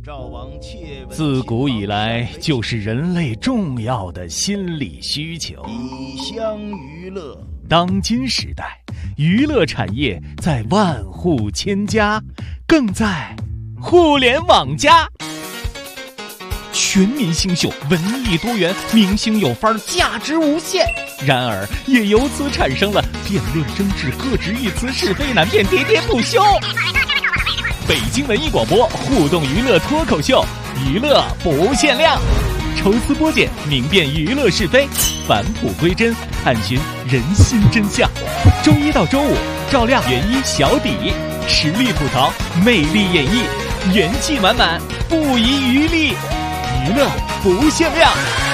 自古以来就是人类重要的心理需求。 以乡娱乐。 当今时代，娱乐产业在万户千家，更在互联网加。全民新秀，文艺多元，明星有范儿，价值无限。然而，也由此产生了辩论争执、各执一词、是非难辨、喋喋不休。北京文艺广播互动娱乐脱口秀，娱乐不限量，抽丝剥茧，明辨娱乐是非，返璞归真，探寻人心真相。周一到周五，照亮原一小底，实力吐槽，魅力演绎，元气满满，不遗余力，娱乐不限量。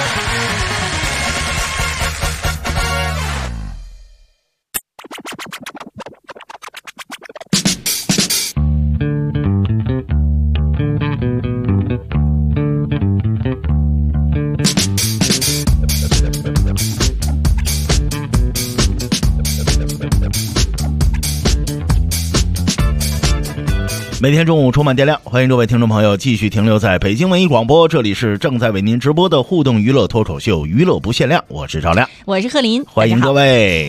每天中午充满电量，欢迎各位听众朋友继续停留在北京文艺广播，这里是正在为您直播的互动娱乐脱口秀，娱乐不限量，我是赵亮， 我是贺林， 欢迎各位。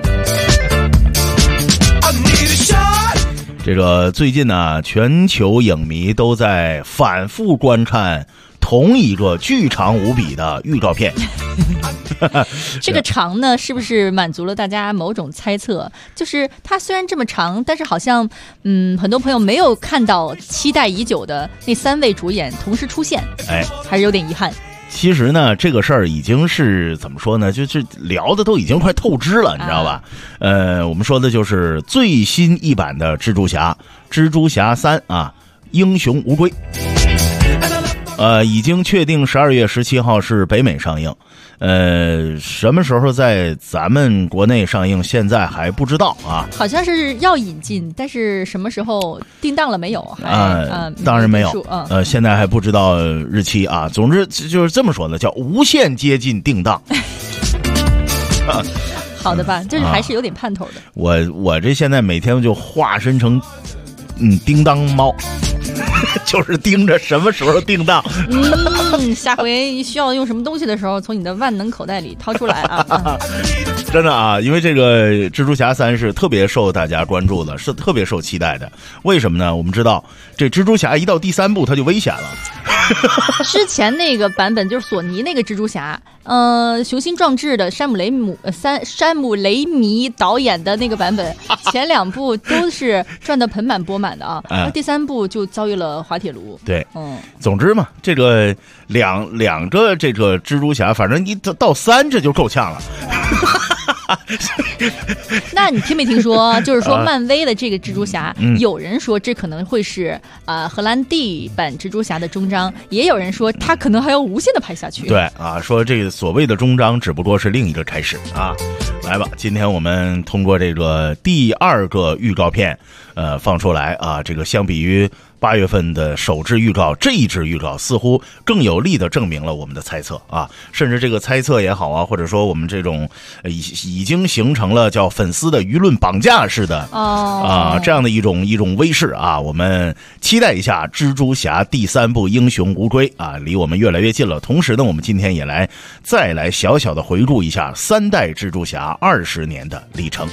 这个最近呢，全球影迷都在反复观看同一个巨长无比的预告片。 这个长呢，是不是满足了大家某种猜测？就是它虽然这么长，但是好像很多朋友没有看到期待已久的那3位主演同时出现，还是有点遗憾。 其实呢，这个事儿已经是怎么说呢？就是聊的都已经快透支了，你知道吧？我们说的就是最新一版的蜘蛛侠3啊，英雄无归。已经确定12月17号是北美上映，什么时候在咱们国内上映，现在还不知道啊。 好像是要引进，但是什么时候定档了没有？ 当然没有。现在还不知道日期啊。总之就是这么说的，叫无限接近定档。 好的吧，就是还是有点盼头的。 我这现在每天就化身成叮当猫。就是盯着什么时候定档。 下回需要用什么东西的时候，从你的万能口袋里掏出来啊！ 真的啊，因为这个蜘蛛侠3是特别受大家关注的，是特别受期待的。为什么呢？我们知道这蜘蛛侠一到第3部它就危险了。 之前那个版本就是索尼那个蜘蛛侠，雄心壮志的山姆雷米导演的那个版本，前2部都是赚得盆满钵满的啊，而第3部就遭遇了滑铁卢。 对，总之嘛，这个两个这个蜘蛛侠，反正一到3这就够呛了。 那你听没听说？就是说漫威的这个蜘蛛侠，有人说这可能会是荷兰弟版蜘蛛侠的终章，也有人说他可能还要无限的拍下去。 对啊，说这个所谓的终章只不过是另一个开始啊。来吧，今天我们通过这个第2个预告片放出来啊，这个相比于8月份的首支预告，这一支预告似乎更有力的证明了我们的猜测啊，甚至这个猜测也好啊，或者说我们这种已经形成了叫粉丝的舆论绑架式的这样的一种威势啊，我们期待一下蜘蛛侠第3部英雄无归啊，离我们越来越近了。同时呢，我们今天也再来小小的回顾一下3代蜘蛛侠20年的历程。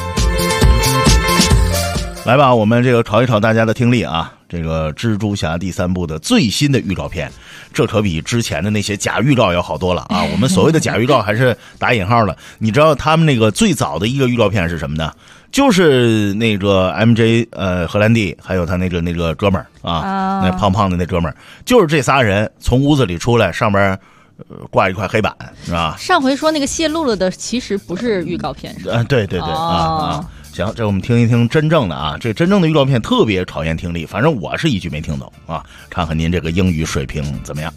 来吧，我们这个考一考大家的听力啊！这个蜘蛛侠第3部的最新的预告片，这可比之前的那些假预告要好多了啊！我们所谓的假预告还是打引号了。你知道他们那个最早的一个预告片是什么呢？就是那个 MJ 荷兰弟还有他那个哥们儿啊，那胖胖的那哥们儿，就是这仨人从屋子里出来，上边挂一块黑板，是吧？ 上回说那个泄露了的其实不是预告片，是吧？ 对行，这我们听一听真正的啊，这真正的预告片特别考验听力，反正我是一句没听懂啊，看看您这个英语水平怎么样。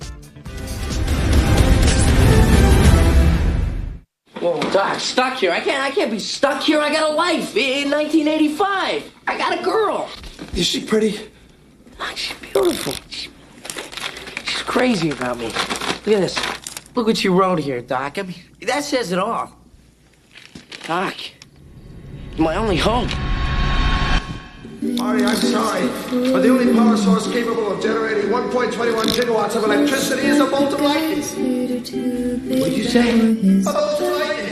Whoa, Doc, stuck here. I can't be stuck here. I got a life. In 1985, I got a girl. Is she pretty? Oh, she's beautiful. She's crazy about me. Look at this. Look what you wrote here, Doc. I mean, that says it all. Doc, you're my only hope. Marty, I'm sorry, but the only power source capable of generating 1 1.21 gigawatts of electricity is a bolt of lightning. What'd you say? A bolt of lightning.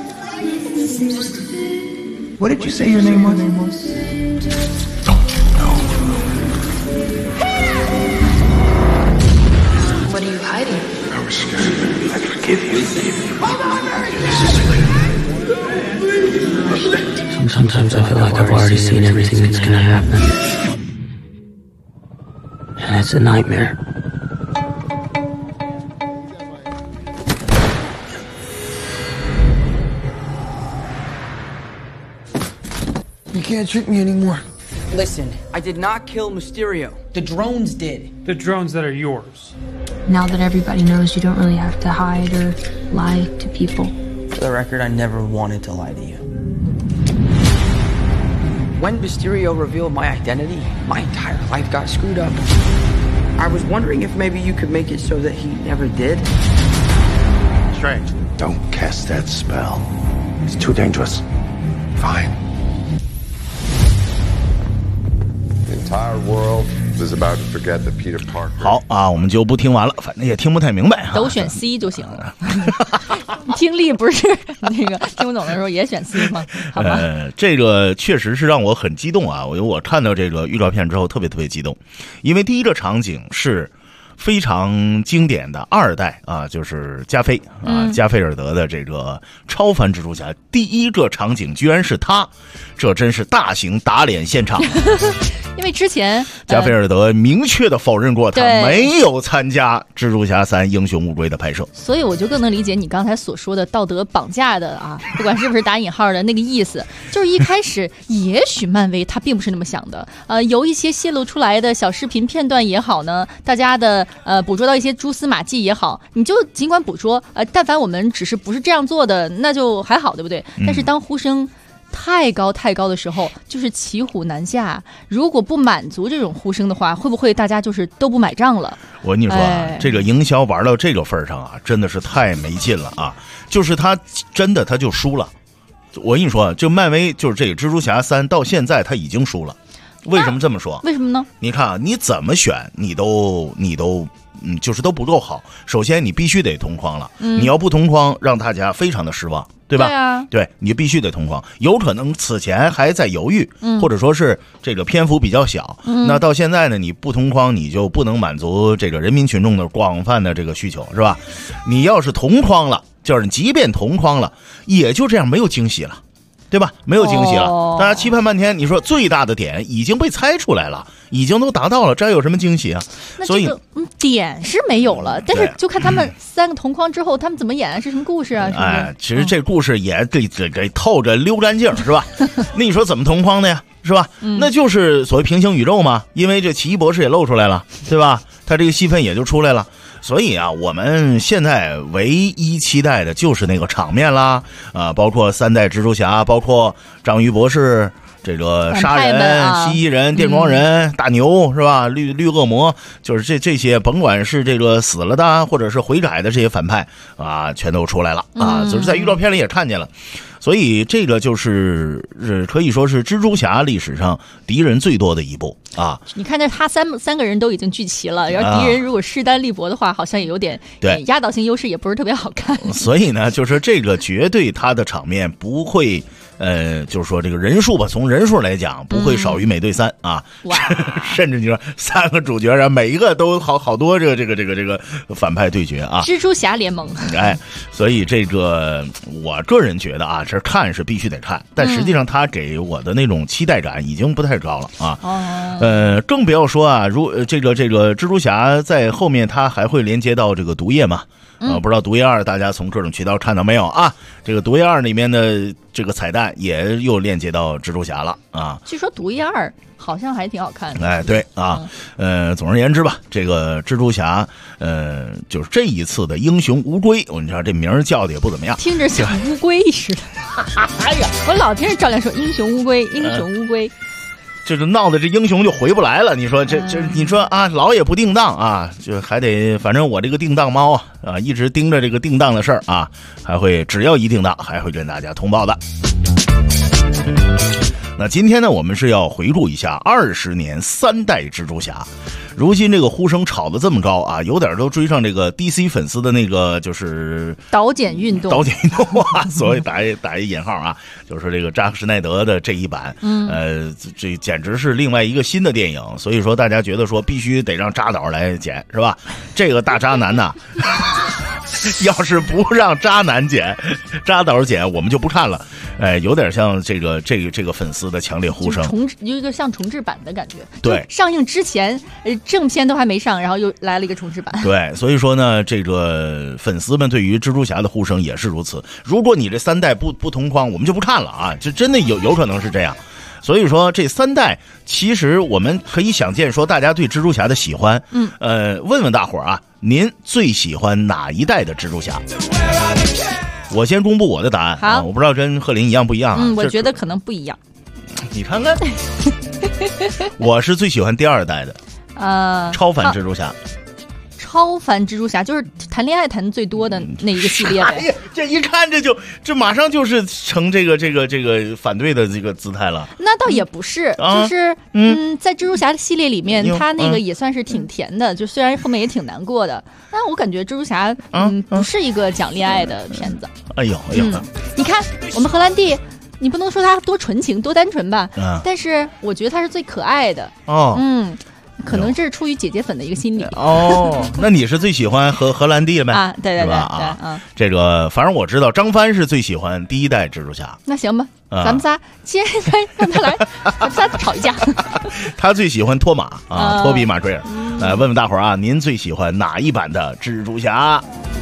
What did you say your name was? Don't you know? What are you hiding? I was scared. I forgive you. Hold on, Mary! Sometimes I feel like I've already seen everything that's gonna happen. And it's a nightmare. You can't trick me anymore. Listen, I did not kill Mysterio. The drones did. The drones that are yours. Now that everybody knows, you don't really have to hide or lie to people. For the record, I never wanted to lie to you. When Mysterio revealed my identity, my entire life got screwed up. I was wondering if maybe you could make it so that he never did. Strange. Don't cast that spell. It's too dangerous. Fine. The entire world is about to forget that Peter Parker. 好啊，我们就不听完了，反正也听不太明白。 都选 C 就行了。听力不是那个听不懂的时候也选 C 吗？好吧。 这个确实是让我很激动啊！我看到这个预告片之后特别激动，因为第一个场景是非常经典的二代啊，就是加菲啊，加菲尔德的这个超凡蜘蛛侠，第一个场景居然是他，这真是大型打脸现场。 因为之前加菲尔德明确的否认过他没有参加蜘蛛侠3英雄无归的拍摄，所以我就更能理解你刚才所说的道德绑架的啊，不管是不是打引号的那个意思，就是一开始也许漫威他并不是那么想的，由一些泄露出来的小视频片段也好呢，大家的捕捉到一些蛛丝马迹也好，你就尽管捕捉，但凡我们只是不是这样做的，那就还好，对不对？但是当呼声太高的时候，就是骑虎难下。如果不满足这种呼声的话，会不会大家就是都不买账了？ 我跟你说啊，这个营销玩到这个份上啊，真的是太没劲了啊！就是他真的他就输了。我跟你说，就漫威就是这个蜘蛛侠3到现在他已经输了。为什么这么说？ 为什么呢？ 你看啊，你怎么选，你都就是都不够好。首先，你必须得同框了，你要不同框，让大家非常的失望，对吧？ 对啊， 对，你必须得同框。有可能此前还在犹豫，或者说是这个篇幅比较小，那到现在呢，你不同框，你就不能满足这个人民群众的广泛的这个需求，是吧？你要是同框了，就是即便同框了，也就这样，没有惊喜了。对吧？没有惊喜了，大家期盼半天。你说最大的点已经被猜出来了，已经都达到了，这还有什么惊喜啊？所以点是没有了，但是就看他们3个同框之后，他们怎么演，是什么故事啊？是不是？ 哎，其实这故事也给透着溜干净，是吧？那你说怎么同框的呀？是吧？那就是所谓平行宇宙嘛，因为这奇异博士也露出来了，对吧？他这个戏份也就出来了。所以啊，我们现在唯一期待的就是那个场面啦，包括3代蜘蛛侠，包括章鱼博士，这个杀人、蜥蜴人、电光人、大牛是吧？绿恶魔，就是这些，甭管是这个死了的，或者是悔改的这些反派啊，全都出来了啊，就是在预告片里也看见了。所以这个就是可以说是蜘蛛侠历史上敌人最多的一部啊！ 你看，他三个人都已经聚齐了，然后敌人如果势单力薄的话，好像也有点压倒性优势，也不是特别好看。 所以呢，就是这个绝对他的场面不会，就是说这个人数吧，从人数来讲不会少于美队3啊，甚至你说3个主角，然后每一个都好多这个反派对决啊， 蜘蛛侠联盟。 哎，所以这个我个人觉得啊。这看是必须得看，但实际上他给我的那种期待感已经不太高了啊。更不要说啊，这个蜘蛛侠在后面他还会连接到这个毒液嘛？不知道毒液2大家从各种渠道看到没有啊？这个毒液2里面的这个彩蛋也又链接到蜘蛛侠了啊。 据说毒液2好像还挺好看的。 哎，对啊，总而言之吧，这个蜘蛛侠，就是这一次的英雄无归，你知道这名儿叫的也不怎么样， 听着像乌龟似的。哎呀，我老听着赵亮说英雄乌龟，英雄乌龟。 这个闹的这英雄就回不来了，你说这你说啊，老也不定当啊，就还得，反正我这个定当猫啊，一直盯着这个定当的事儿啊，还会只要一定当，还会跟大家通报的。那今天呢，我们是要回顾一下20年3代蜘蛛侠。 如今这个呼声炒得这么高啊，有点都追上这个 DC 粉丝的那个就是导剪运动啊，所谓打一引号啊，就是这个扎克施耐德的这一版，这简直是另外一个新的电影，所以说大家觉得说必须得让扎导来剪，是吧？这个大渣男呐。要是不让渣男剪，渣导剪，我们就不看了。有点像这个粉丝的强烈呼声， 有一个像重制版的感觉。 对， 上映之前，正片都还没上，然后又来了一个重制版。 对，所以说呢，这个粉丝们对于蜘蛛侠的呼声也是如此。如果你这3代不同框，我们就不看了啊！这真的有可能是这样。所以说这3代其实我们可以想见说大家对蜘蛛侠的喜欢，问问大伙儿啊，您最喜欢哪一代的蜘蛛侠？我先公布我的答案。 好， 我不知道跟贺林一样不一样啊。 我觉得可能不一样。 你看看，我是最喜欢第2代的，超凡蜘蛛侠。 超凡蜘蛛侠就是谈恋爱谈最多的那一个系列呗。 哎、这一看这马上就是成这个反对的这个姿态了。 那倒也不是，就是在蜘蛛侠系列里面，他那个也算是挺甜的，就虽然后面也挺难过的，但我感觉蜘蛛侠不是一个讲恋爱的片子。 哎呦， 你看我们荷兰弟。你不能说他多纯情多单纯吧，但是我觉得他是最可爱的可能这是出于姐姐粉的一个心理那你是最喜欢荷兰弟呗？ 啊，对对对对，这个反正我知道张帆是最喜欢第1代蜘蛛侠。 那行吧，咱们仨先让他来，咱们仨吵一架。 他最喜欢托比马奎尔。问问大伙儿啊，您最喜欢哪一版的蜘蛛侠？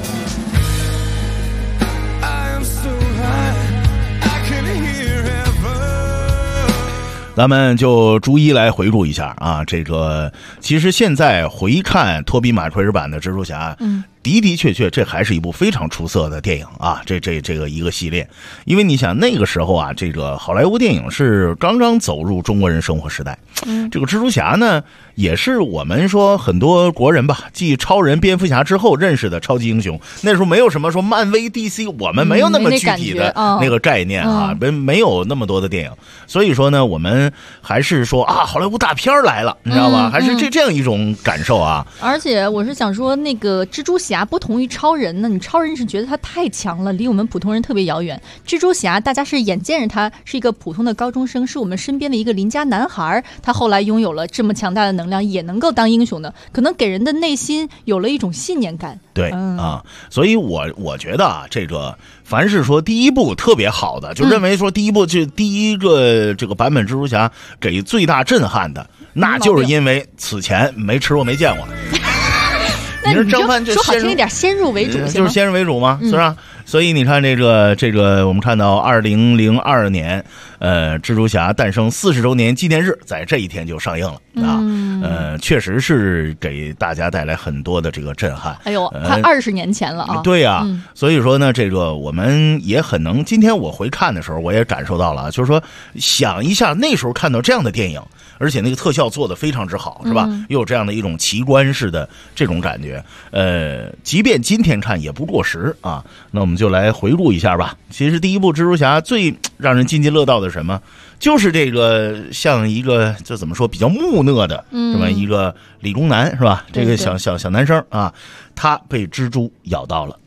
咱们就逐一来回顾一下啊，这个其实现在回看托比马奎尔版的蜘蛛侠，的确这还是一部非常出色的电影啊，这个一个系列。因为你想那个时候啊，这个好莱坞电影是刚刚走入中国人生活时代，这个蜘蛛侠呢也是我们说很多国人吧，继超人蝙蝠侠之后认识的超级英雄。那时候没有什么说漫威 DC， 我们没有那么具体的那个概念啊，没有那么多的电影，所以说呢我们还是说啊好莱坞大片来了，你知道吗？还是这样一种感受啊。 而且我是想说那个蜘蛛侠不同于超人呢，你超人是觉得他太强了，离我们普通人特别遥远。蜘蛛侠大家是眼见着他是一个普通的高中生，是我们身边的一个邻家男孩，他后来拥有了这么强大的能量，也能够当英雄的，可能给人的内心有了一种信念感。 对所以我觉得啊，这个凡是说第一部特别好的，就认为说第一部就第一个这个版本蜘蛛侠给最大震撼的，那就是因为此前没吃过没见过。 你说张帆说好听一点，先入为主， 就是先入为主嘛，是吧？所以你看这个，我们看到2002年，蜘蛛侠诞生40周年纪念日，在这一天就上映了啊。确实是给大家带来很多的这个震撼。 哎呦，快20年前了啊！ 对呀，所以说呢，这个我们也很能。今天我回看的时候，我也感受到了，就是说想一下那时候看到这样的电影，而且那个特效做得非常之好，是吧？又有这样的一种奇观式的这种感觉，即便今天看也不过时啊。那我们就来回顾一下吧。其实第一部蜘蛛侠最让人津津乐道的是什么？就是这个像一个这怎么说比较木讷的这么一个理工男，是吧？这个小男生啊，他被蜘蛛咬到了。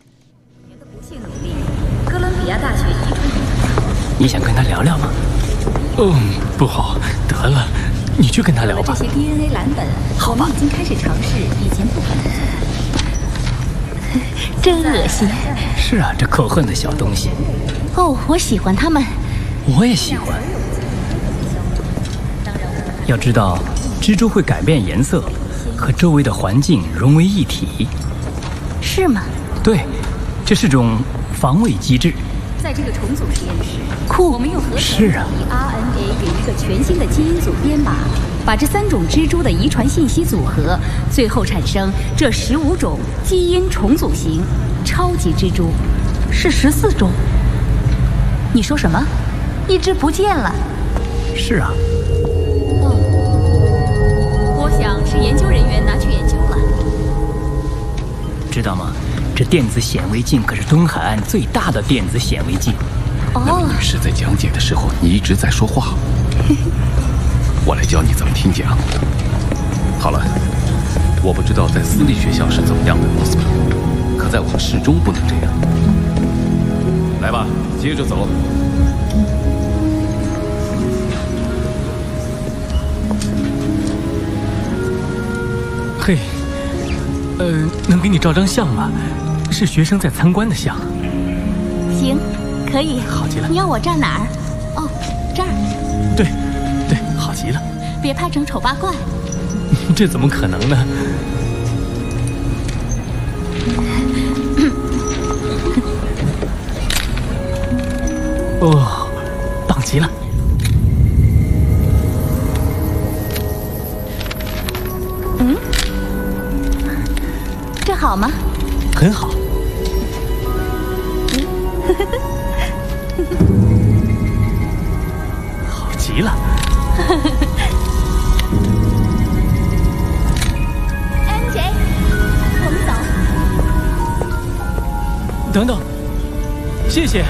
哥伦比亚大学遗传你想跟他聊聊吗？不好，得了，你去跟他聊吧。 这些 DNA 蓝本，我们已经开始尝试以前不可能做的。真恶心。 是啊，这可恨的小东西。 我喜欢他们。 我也喜欢。要知道，蜘蛛会改变颜色，和周围的环境融为一体。 是吗？ 对，这是种防卫机制。 在这个重组实验室，我们用合成以 RNA 给一个全新的基因组编码，把这3种蜘蛛的遗传信息组合，最后产生这15种基因重组型超级蜘蛛。是14种？你说什么？一只不见了？ 是啊。 我想是研究人员拿去研究了。 知道吗？这电子显微镜可是东海岸最大的电子显微镜。 那位女士在讲解的时候，你一直在说话。我来教你怎么听讲。好了， 我不知道在私立学校是怎么样的，罗斯，可在我们市中不能这样。来吧，接着走。 嘿，能给你照张相吗？是学生在参观的相。 行，可以。 好极了。 你要我站哪儿？哦，这儿。 对，好极了。 别拍成丑八怪。 这怎么可能呢？哦，棒极了。 这好吗？ 很好。好极了。 MJ， 我们走。 等等，谢谢。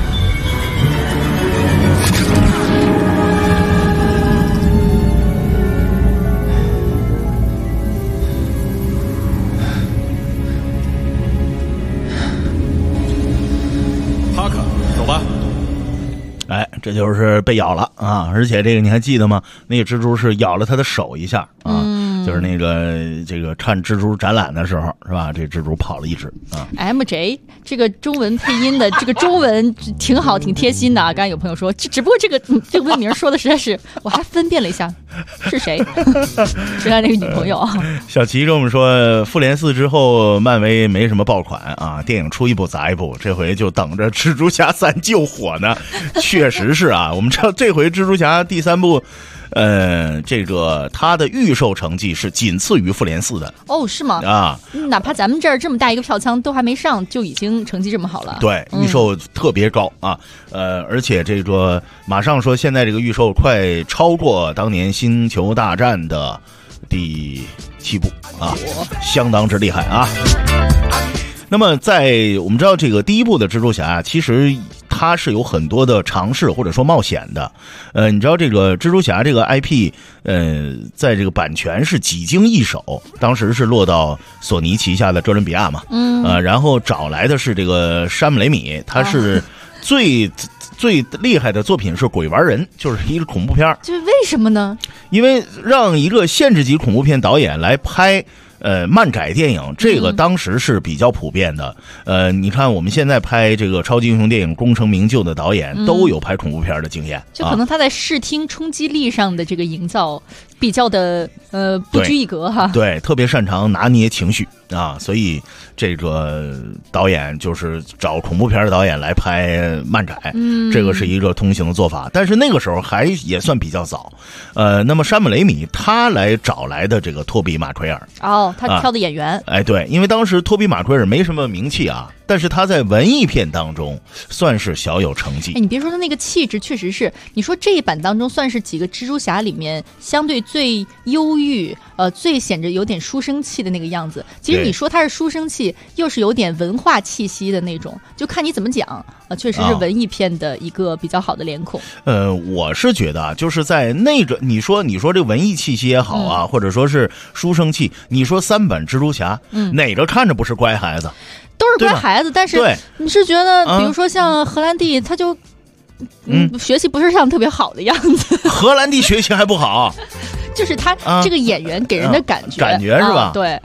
哎，这就是被咬了啊！而且这个你还记得吗？那个蜘蛛是咬了他的手一下啊，就是那个这个看蜘蛛展览的时候是吧？这蜘蛛跑了一只啊。 MJ 这个中文配音的这个中文挺好，挺贴心的啊。刚刚有朋友说，只不过这个文名说的实在是，我还分辨了一下是谁，是他那个女朋友啊。 小齐跟我们说，复联4之后，漫威没什么爆款啊，电影出一部砸一部，这回就等着蜘蛛侠3救火呢。确实是啊，我们知道这回蜘蛛侠第3部，这个它的预售成绩是仅次于复联4的。 哦，是吗？ 啊， 哪怕咱们这儿这么大一个票仓都还没上，就已经成绩这么好了。 对，预售特别高啊，而且这个马上说现在这个预售快超过当年星球大战的第7部啊，相当之厉害啊。那么在我们知道这个第1部的蜘蛛侠，其实它是有很多的尝试或者说冒险的。你知道这个蜘蛛侠这个 IP，在这个版权是几经易手，当时是落到索尼旗下的哥伦比亚嘛，然后找来的是这个山姆雷米，他是最厉害的作品是《鬼玩人》，就是一个恐怖片。 这为什么呢？ 因为让一个限制级恐怖片导演来拍漫改电影，这个当时是比较普遍的。你看我们现在拍这个超级英雄电影功成名就的导演，都有拍恐怖片的经验。 就可能他在视听冲击力上的这个营造比较的不拘一格哈。 对，特别擅长拿捏情绪啊，所以这个导演就是找恐怖片的导演来拍漫改，这个是一个通行的做法。但是那个时候也算比较早。那么山姆雷米他来找来的这个托比马奎尔。 他挑的演员， 对，因为当时托比马奎尔没什么名气啊，但是他在文艺片当中算是小有成绩。 你别说他那个气质，确实是，你说这一版当中算是几个蜘蛛侠里面相对最忧郁，最显着有点书生气的那个样子。其实你说他是书生气，又是有点文化气息的那种，就看你怎么讲。确实是文艺片的一个比较好的脸孔。 我是觉得啊，就是在那个你说这文艺气息也好啊，或者说是书生气，你说3本蜘蛛侠，哪个看着不是乖孩子？ 都是乖孩子，但是你是觉得，比如说像荷兰弟，他就学习不是上特别好的样子。 荷兰弟学习还不好， 就是他这个演员给人的感觉是吧？ 对。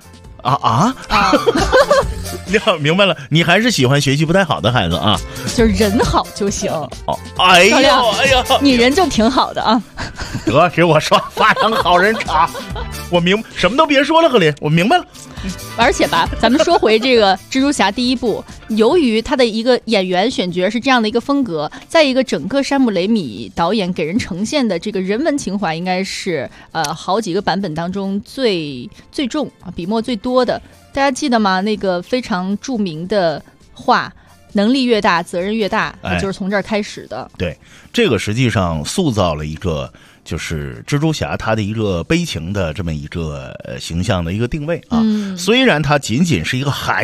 明白了，你还是喜欢学习不太好的孩子啊？ 就是人好就行。 哎呀， 你人就挺好的啊。 得给我刷发张好人卡。我什么都别说了，何林，我明白了。 而且吧，咱们说回这个蜘蛛侠第1部，由于他的一个演员选角是这样的一个风格，再一个整个山姆雷米导演给人呈现的这个人文情怀，应该是好几个版本当中最重笔墨最多的。大家记得吗？那个非常著名的话，能力越大责任越大，就是从这儿开始的。 对，这个实际上塑造了一个就是蜘蛛侠他的一个悲情的这么一个形象的一个定位啊。虽然他仅仅是一个孩子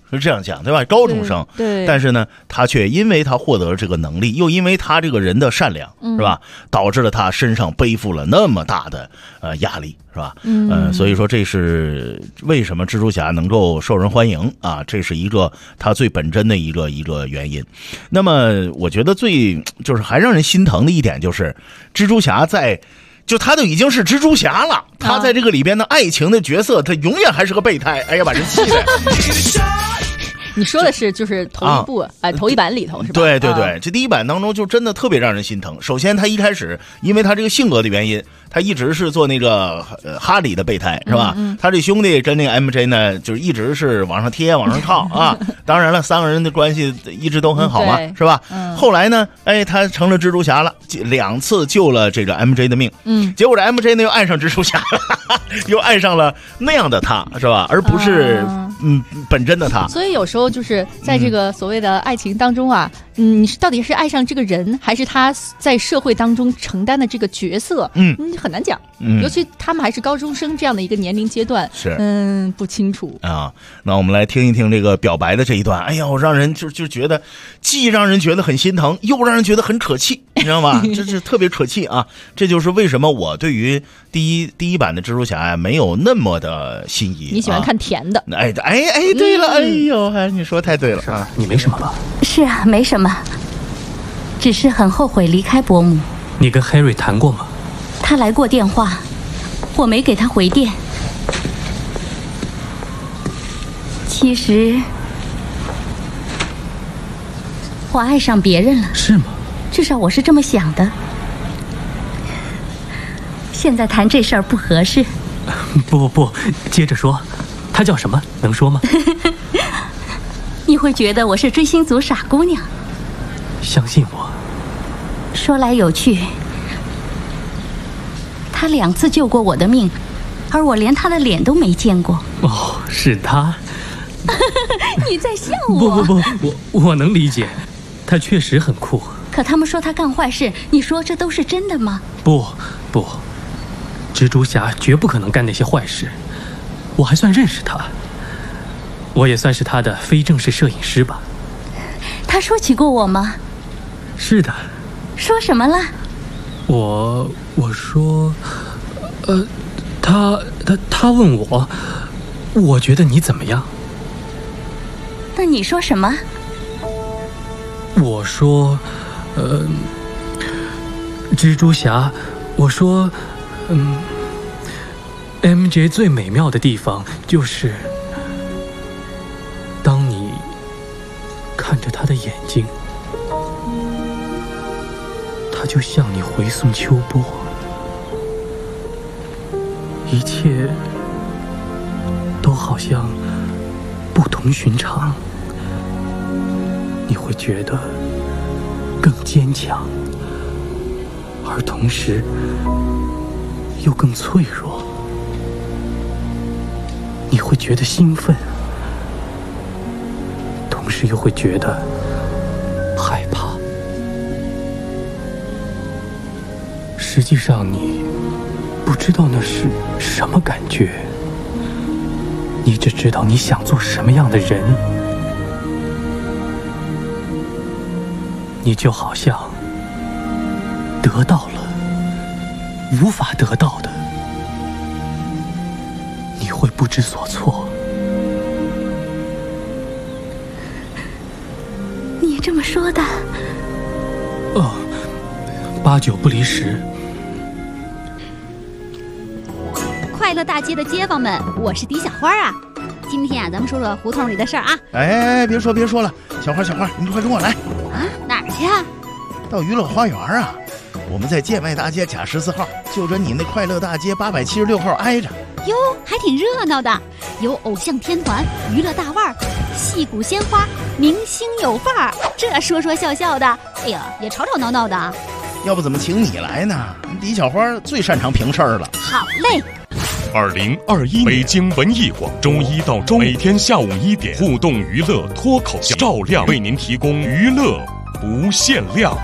是这样讲，对吧？高中生， 对， 但是呢，他却因为他获得了这个能力，又因为他这个人的善良，是吧？导致了他身上背负了那么大的压力，是吧？所以说这是为什么蜘蛛侠能够受人欢迎啊，这是一个他最本真的一个原因。那么我觉得就是还让人心疼的一点就是蜘蛛侠就他都已经是蜘蛛侠了，他在这个里边的爱情的角色，他永远还是个备胎。哎呀，把人气的。 你说的是就是头一部头一版里头是吧？ 对对对，这第一版当中就真的特别让人心疼。首先他一开始因为他这个性格的原因，他一直是做那个哈里的备胎，是吧？他这兄弟跟那个 MJ 呢，就是一直是往上贴往上靠啊。当然了，3个人的关系一直都很好嘛，是吧？后来呢，他成了蜘蛛侠了，2次救了这个 MJ 的命。结果这 MJ 呢又爱上蜘蛛侠了，又爱上了那样的他，是吧？而不是本真的他。 所以有时候就是在这个所谓的爱情当中啊，你到底是爱上这个人，还是他在社会当中承担的这个角色？很难讲。尤其他们还是高中生这样的一个年龄阶段， 是不清楚啊。那我们来听一听这个表白的这一段。哎呀，我让人就觉得既让人觉得很心疼，又让人觉得很可气，你知道吗？这是特别可气啊！这就是为什么我对于第一版的蜘蛛侠没有那么的心仪。 你喜欢看甜的？ 对了，哎呦，你说太对了啊！ 你没什么吧？ 是啊，没什么，只是很后悔离开伯母。 你跟 Harry 谈过吗？ 他来过电话，我没给他回电。其实我爱上别人了。 是吗？ 至少我是这么想的。现在谈这事儿不合适。 不，接着说。他叫什么？能说吗？ 你会觉得我是追星族傻姑娘。 相信我。 说来有趣，他2次救过我的命，而我连他的脸都没见过。 哦，是他。 你在笑我？ 不，我能理解，他确实很酷。 可他们说他干坏事，你说这都是真的吗？ 不，蜘蛛侠绝不可能干那些坏事。我还算认识他，我也算是他的非正式摄影师吧。 他说起过我吗？ 是的。 说什么了？ 我说，他问我觉得你怎么样？ 那你说什么？ 我说，蜘蛛侠，我说，MJ 最美妙的地方就是当你看着他的眼睛，他就向你回送秋波，一切都好像不同寻常，你会觉得更坚强，而同时又更脆弱。你会觉得兴奋，同时又会觉得害怕。实际上你不知道那是什么感觉，你只知道你想做什么样的人。你就好像得到了无法得到的，你会不知所措。 你这么说的 8、9不离10。 快乐大街的街坊们，我是狄小花啊。今天啊，咱们说说胡同里的事儿啊。 别说了，小花，你快跟我来啊！哪儿去啊？ 到娱乐花园啊。我们在建外大街甲14号，就跟你那快乐大街876号挨着。 哟，还挺热闹的，有偶像天团、娱乐大腕儿、戏骨鲜花、明星有范儿，这说说笑笑的，哎呀，也吵吵闹闹的。 要不怎么请你来呢？李小花最擅长评事儿了。 好嘞。 2021北京文艺广周1到周每天下午1点，互动娱乐脱口秀照亮为您提供娱乐不限量。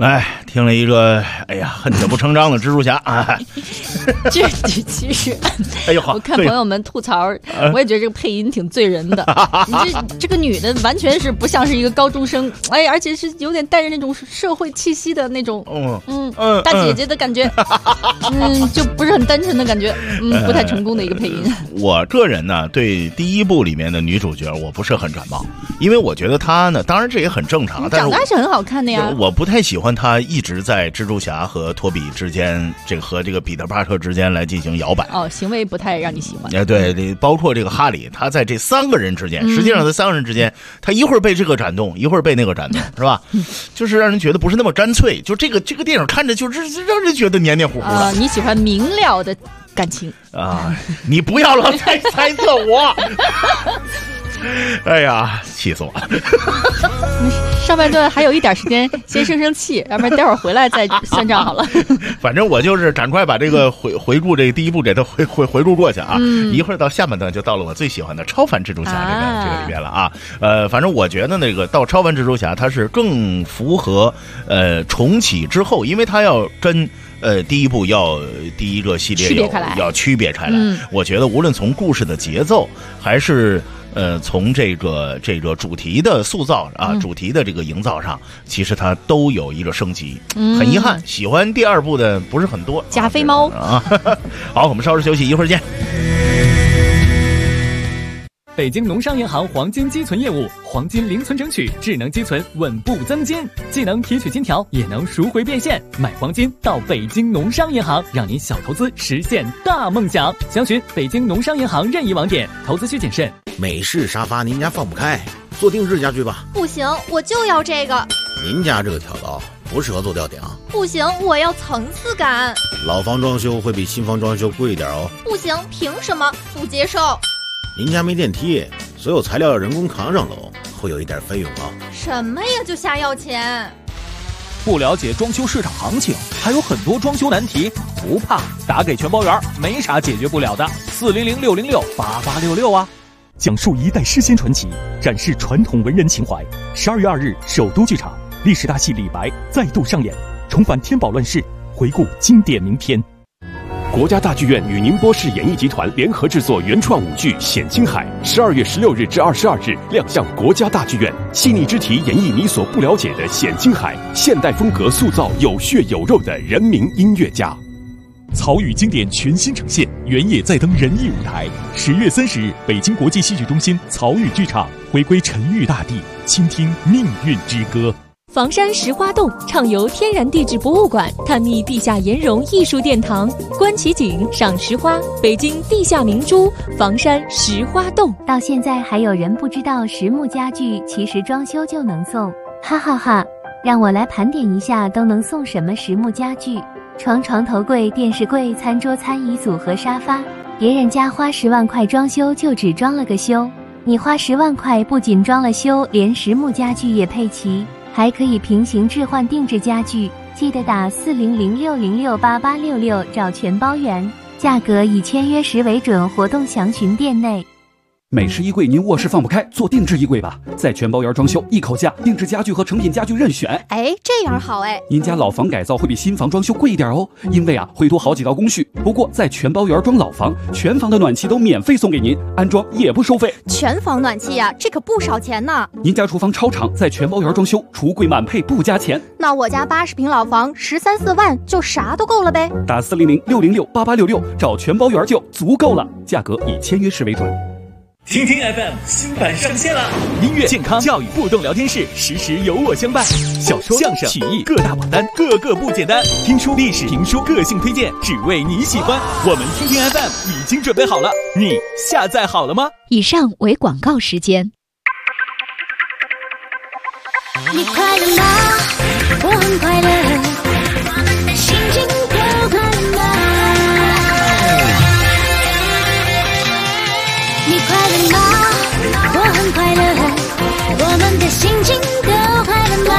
哎，听了一个恨铁不成章的蜘蛛侠啊。 这其实， 哎呦好， 我看朋友们吐槽，我也觉得这个配音挺醉人的。你这个女的完全是不像是一个高中生，而且是有点带着那种社会气息的那种，大姐姐的感觉，就不是很单纯的感觉，不太成功的一个配音。 我个人呢，对第一部里面的女主角我不是很感冒，因为我觉得她呢，当然这也很正常，但是长得还是很好看的呀。 我不太喜欢她一直在蜘蛛侠和托比之间，和这个彼得帕克之间来进行摇摆。 行为不太让你喜欢。 对，包括这个哈里，他在这3个人之间，实际上在3个人之间，他一会儿被这个感动，一会儿被那个感动，是吧？就是让人觉得不是那么干脆。就这个电影看着就是让人觉得黏黏糊糊的。 你喜欢明了的感情啊？你不要老猜测我。哎呀，气死我了！ 上半段还有一点时间，先生气，要不然待会儿回来再算账好了。 反正我就是赶快把这个回顾这个第一部给它回顾过去啊。一会儿到下半段就到了我最喜欢的超凡蜘蛛侠这个里边了啊。反正我觉得那个到超凡蜘蛛侠它是更符合重启之后，因为它要跟第一部第一个系列要区别开来。我觉得无论从故事的节奏还是从这个主题的塑造啊，主题的这个营造上，其实它都有一个升级。很遗憾，喜欢第2部的不是很多。 加菲猫啊，好，我们稍事休息，一会儿见。 北京农商银行黄金积存业务，黄金零存整取，智能积存，稳步增金，既能提取金条，也能赎回变现。买黄金到北京农商银行，让您小投资实现大梦想。详询北京农商银行任意网点，投资需谨慎。 美式沙发您家放不开，做定制家具吧。 不行，我就要这个。 您家这个挑高不适合做吊顶。 不行，我要层次感。 老房装修会比新房装修贵一点哦。 不行，凭什么？不接受。 您家没电梯，所有材料要人工扛上楼，会有一点费用啊。 什么呀，就瞎要钱？ 不了解装修市场行情，还有很多装修难题，不怕，打给全包园，没啥解决不了的。400-606-8866啊！讲述一代诗仙传奇，展示传统文人情怀。12月2日，首都剧场历史大戏李白再度上演，重返天宝乱世，回顾经典名篇。 国家大剧院与宁波市演艺集团联合制作原创舞剧《显青海》，12月16日至22日亮相国家大剧院，细腻之题演绎你所不了解的显青海，现代风格塑造有血有肉的人民音乐家。 曹禺经典全新呈现，原野再登人艺舞台。10月30日，北京国际戏剧中心曹禺剧场回归沉郁大地，倾听命运之歌。 房山石花洞畅游天然地质博物馆，探秘地下岩溶艺术殿堂，观奇景，赏石花，北京地下明珠房山石花洞。 到现在还有人不知道实木家具其实装修就能送，哈哈哈！让我来盘点一下都能送什么实木家具：床、头柜、电视柜、餐桌、餐椅组合、沙发。别人家花10万块装修就只装了个修，你花10万块不仅装了修，连实木家具也配齐。还可以平行置换定制家具，记得打400-606-8866找全包圆，价格以签约时为准，活动详询店内。 美式衣柜您卧室放不开，做定制衣柜吧，在全包圆装修，一口价，定制家具和成品家具任选。 哎，这样好哎。 您家老房改造会比新房装修贵一点哦，因为会多好几道工序。不过在全包圆装老房，全房的暖气都免费送给您，安装也不收费。 全房暖气呀，这可不少钱呢。 您家厨房超长，在全包圆装修，橱柜满配不加钱。 那我家80平老房13、14万就啥都够了呗。 打400-606-8866找全包圆就足够了，价格以签约时为准。 听听 FM 新版上线了，音乐、健康、教育、互动聊天室，时时有我相伴。小说、相声、曲艺各大榜单，个个不简单。听书、历史、评书，个性推荐，只为你喜欢。我们听听 FM 已经准备好了，你下载好了吗？ 以上为广告时间。 你快乐吗？我很快乐，我们的心情都快乐吗？你快乐吗？我很快乐，我们的心情都快乐吗？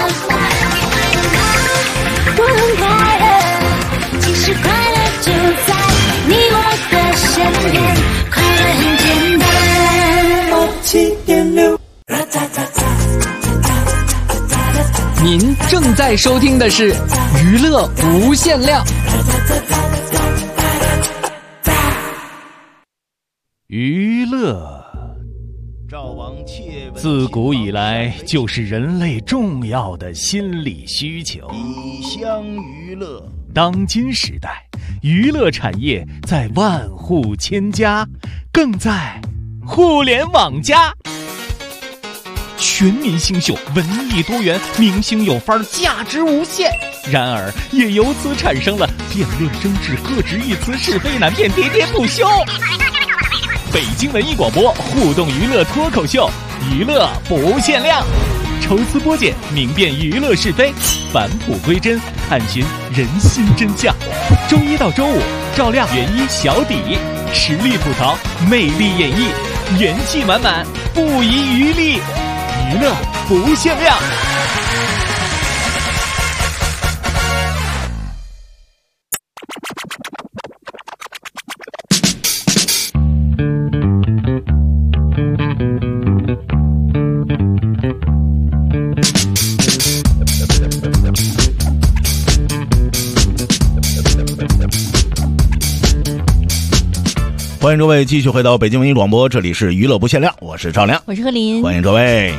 我很快乐，其实快乐就在你我的身边，快乐很简单。7.6 您正在收听的是娱乐无限量。 娱乐自古以来就是人类重要的心理需求。 以相娱乐， 当今时代，娱乐产业在万户千家，更在互联网加。全民新秀，文艺多元，明星有范儿，价值无限。然而，也由此产生了辩论争执、各执一词、是非难辨、喋喋不休。北京文艺广播互动娱乐脱口秀，娱乐不限量，抽丝剥茧，明辨娱乐是非，返璞归真，探寻人心真相。周一到周五，照亮原一小底，实力吐槽，魅力演绎，元气满满，不遗余力。娱乐不限量。 欢迎各位继续回到北京文艺广播，这里是娱乐不限量，我是赵亮， 我是贺林， 欢迎各位。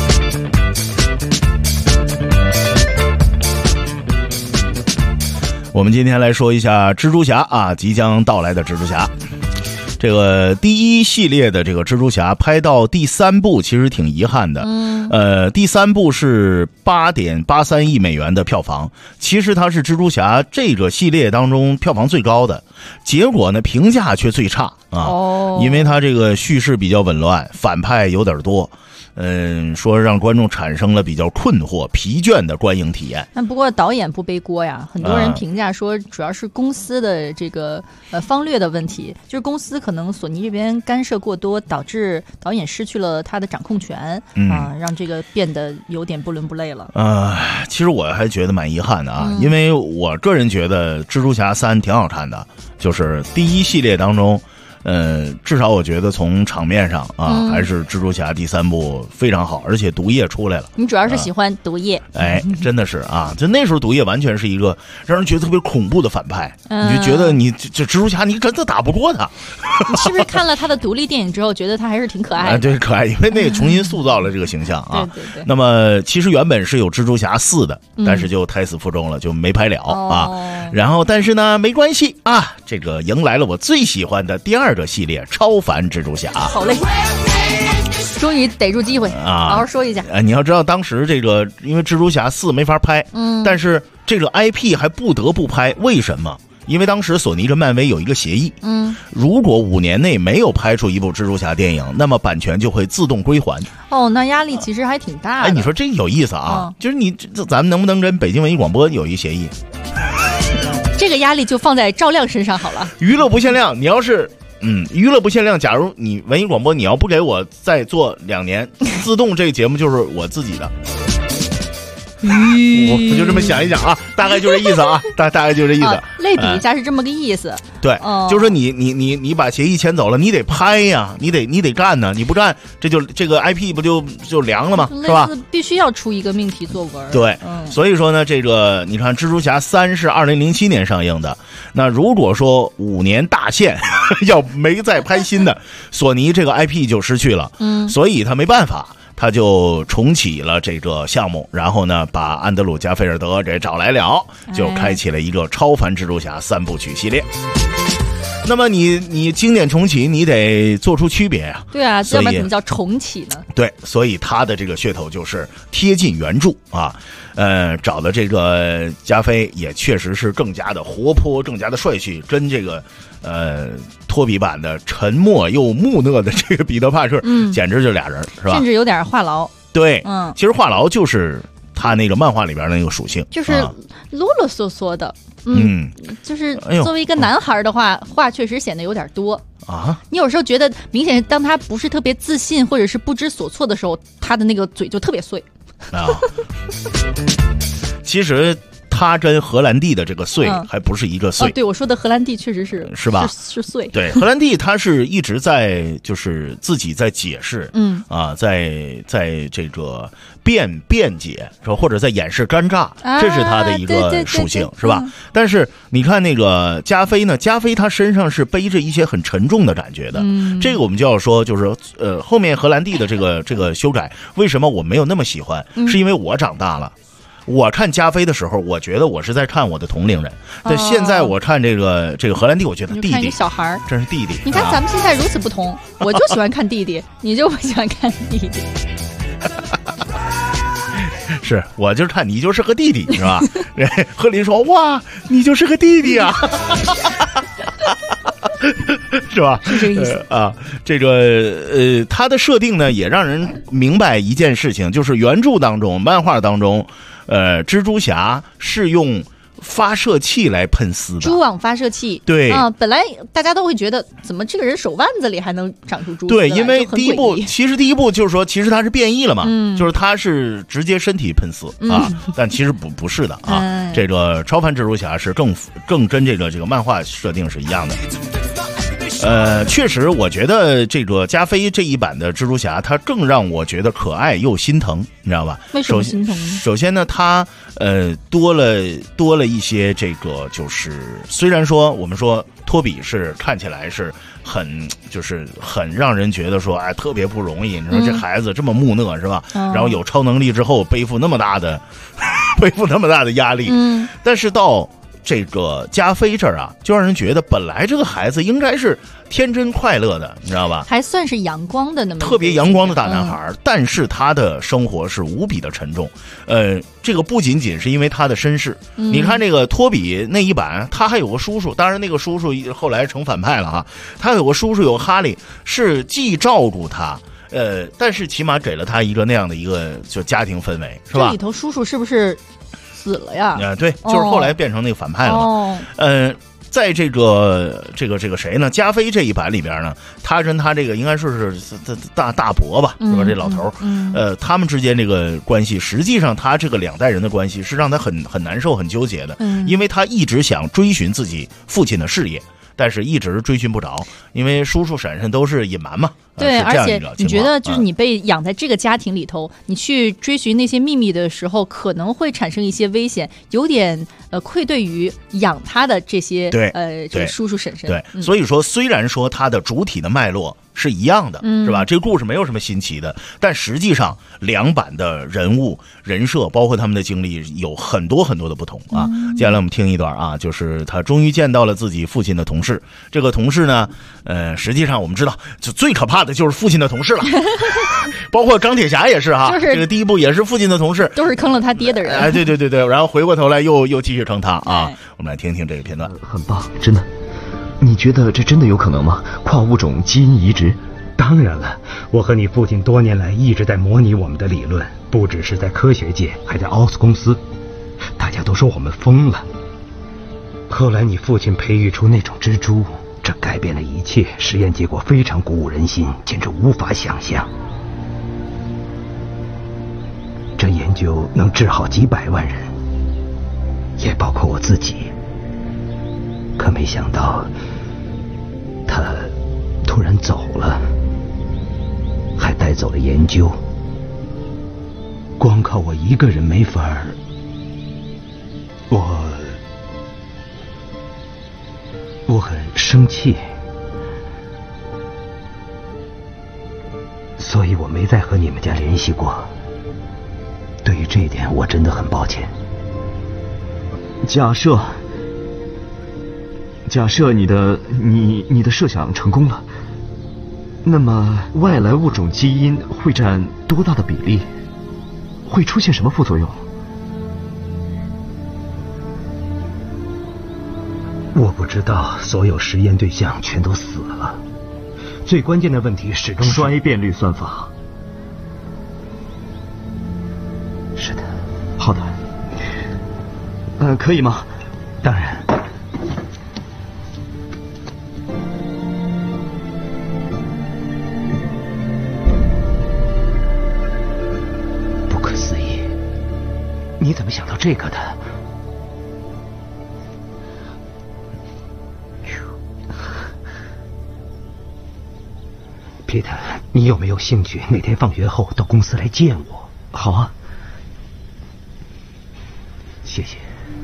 我们今天来说一下蜘蛛侠啊，即将到来的蜘蛛侠。这个第一系列的这个蜘蛛侠拍到第3部其实挺遗憾的。第3部是8.83亿美元的票房，其实它是蜘蛛侠这个系列当中票房最高的，结果呢评价却最差啊。因为它这个叙事比较紊乱，反派有点多。说让观众产生了比较困惑、疲倦的观影体验。 但不过导演不背锅呀，很多人评价说主要是公司的这个方略的问题，就是公司可能索尼这边干涉过多，导致导演失去了他的掌控权让这个变得有点不伦不类了。 其实我还觉得蛮遗憾的啊，因为我个人觉得蜘蛛侠3挺好看的，就是第一系列当中。至少我觉得从场面上啊，还是蜘蛛侠第3部非常好，而且毒液出来了。 你主要是喜欢毒液， 真的是啊，就那时候毒液完全是一个让人觉得特别恐怖的反派，你就觉得你这蜘蛛侠你真的打不过他。 你是不是看了他的独立电影之后，觉得他还是挺可爱的？ 对，可爱，因为那个重新塑造了这个形象啊。 对。 那么其实原本是有蜘蛛侠4的，但是就胎死腹中了，就没拍了啊。然后但是呢，没关系啊，这个迎来了我最喜欢的第2个系列超凡蜘蛛侠。 好嘞，终于逮住机会啊！好好说一下。 你要知道当时这个因为蜘蛛侠4没法拍，但是这个 IP 还不得不拍，为什么？因为当时索尼跟漫威有一个协议，如果5年内没有拍出一部蜘蛛侠电影，那么版权就会自动归还。 那压力其实还挺大的。 你说这有意思啊？就是咱们能不能跟北京文艺广播有一协议？ 这个压力就放在赵亮身上好了。 娱乐不限量，你要是娱乐不限量，假如你文艺广播你要不给我再做2年，自动这个节目就是我自己的。我就这么想一想啊，大概就这意思啊，大概就这意思。 类比一下是这么个意思。 对，就是说你把协议签走了，你得拍呀，你得干呢，你不干，这个 IP 不就凉了吗？是吧？ 必须要出一个命题作文。 对，所以说呢，这个你看，蜘蛛侠3是2007年上映的，那如果说5年大限要没再拍新的，索尼这个 IP 就失去了，所以他没办法。他就重启了这个项目，然后呢，把安德鲁·加菲尔德给找来了，就开启了一个超凡蜘蛛侠3部曲系列。那么你经典重启，你得做出区别呀。 对啊，要不然怎么叫重启呢？ 对，所以他的这个噱头就是贴近原著啊。找的这个加菲也确实是更加的活泼，更加的帅气，跟这个托比版的沉默又木讷的这个彼得帕克，简直就俩人，是吧？ 甚至有点话痨。 对，其实话痨就是他那个漫画里边的那个属性， 就是啰啰嗦嗦的。就是作为一个男孩的话确实显得有点多啊。 你有时候觉得明显当他不是特别自信或者是不知所措的时候，他的那个嘴就特别碎啊。其实他跟荷兰弟的这个穗还不是一个穗。 对，我说的荷兰弟确实是吧？ 是穗。 对，荷兰弟他是一直在就是自己在解释，在这个辩解是吧，或者在掩饰尴尬，这是他的一个属性，是吧？但是你看那个加菲呢，加菲他身上是背着一些很沉重的感觉的，这个我们就要说，就是后面荷兰弟的这个修改，为什么我没有那么喜欢？是因为我长大了。我看加菲的时候，我觉得我是在看我的同龄人，但现在我看这个荷兰弟，我觉得弟弟小孩真是弟弟。 你看咱们现在如此不同，我就喜欢看弟弟，你就不喜欢看弟弟。 是我就是看你就是个弟弟，是吧？贺林说：“哇，你就是个弟弟啊！”是吧？ 是这个意思啊。这个他的设定呢，也让人明白一件事情，就是原著当中、漫画当中，蜘蛛侠是用发射器来喷丝的， 蛛网发射器。 对啊，本来大家都会觉得，怎么这个人手腕子里还能长出蛛丝来？ 对，因为第一部就是说，其实他是变异了嘛，就是他是直接身体喷丝啊，但其实不是的啊。这个超凡蜘蛛侠是更跟这个漫画设定是一样的。确实，我觉得这个加菲这一版的蜘蛛侠，他更让我觉得可爱又心疼，你知道吧？ 为什么心疼呢？ 首先呢，他多了一些这个，就是虽然说我们说托比是看起来是很让人觉得说哎特别不容易，你说这孩子这么木讷是吧？然后有超能力之后背负那么大的压力，但是到这个加菲这儿啊，就让人觉得本来这个孩子应该是天真快乐的，你知道吧？ 还算是阳光的那么特别阳光的大男孩，但是他的生活是无比的沉重。这个不仅仅是因为他的身世，你看这个托比那一版，他还有个叔叔，当然那个叔叔后来成反派了哈。他有个叔叔有个哈利，是既照顾他。但是起码给了他一个那样的一个就家庭氛围，是吧？ 这里头叔叔是不是死了呀？ 对，就是后来变成那个反派了嘛。在这个谁呢？加菲这一版里边呢，他跟他这个应该说是大伯吧，是吧？这老头他们之间这个关系，实际上他这个两代人的关系是让他很难受、很纠结的，因为他一直想追寻自己父亲的事业。但是一直追寻不着，因为叔叔婶婶都是隐瞒嘛。 对，而且你觉得就是你被养在这个家庭里头，你去追寻那些秘密的时候，可能会产生一些危险，有点愧对于养他的这些这个叔叔婶婶。 对，所以说虽然说它的主体的脉络是一样的，是吧？这个故事没有什么新奇的，但实际上两版的人物人设，包括他们的经历，有很多的不同啊。接下来我们听一段啊，就是他终于见到了自己父亲的同事。这个同事呢，实际上我们知道，就最可怕的就是父亲的同事了，包括钢铁侠也是哈， 就是这个第一部也是父亲的同事， 都是坑了他爹的人。 哎，对，然后回过头来又继续坑他啊。我们来听听这个片段， 很棒，真的。你觉得这真的有可能吗？跨物种基因移植？ 当然了，我和你父亲多年来一直在模拟我们的理论，不只是在科学界，还在奥斯公司，大家都说我们疯了。后来你父亲培育出那种蜘蛛，这改变了一切，实验结果非常鼓舞人心，简直无法想象。这研究能治好几百万人，也包括我自己。可没想到，他突然走了，还带走了研究。光靠我一个人没法儿。我很生气，所以我没再和你们家联系过。对于这一点，我真的很抱歉。 假设你的设想成功了，那么外来物种基因会占多大的比例？会出现什么副作用？ 我不知道，所有实验对象全都死了。最关键的问题始终是衰变率算法。 是的。 好的。可以吗？ 当然。不可思议，你怎么想到这个的？ Peter， 你有没有兴趣哪天放学后到公司来见我？ 好啊， 谢谢。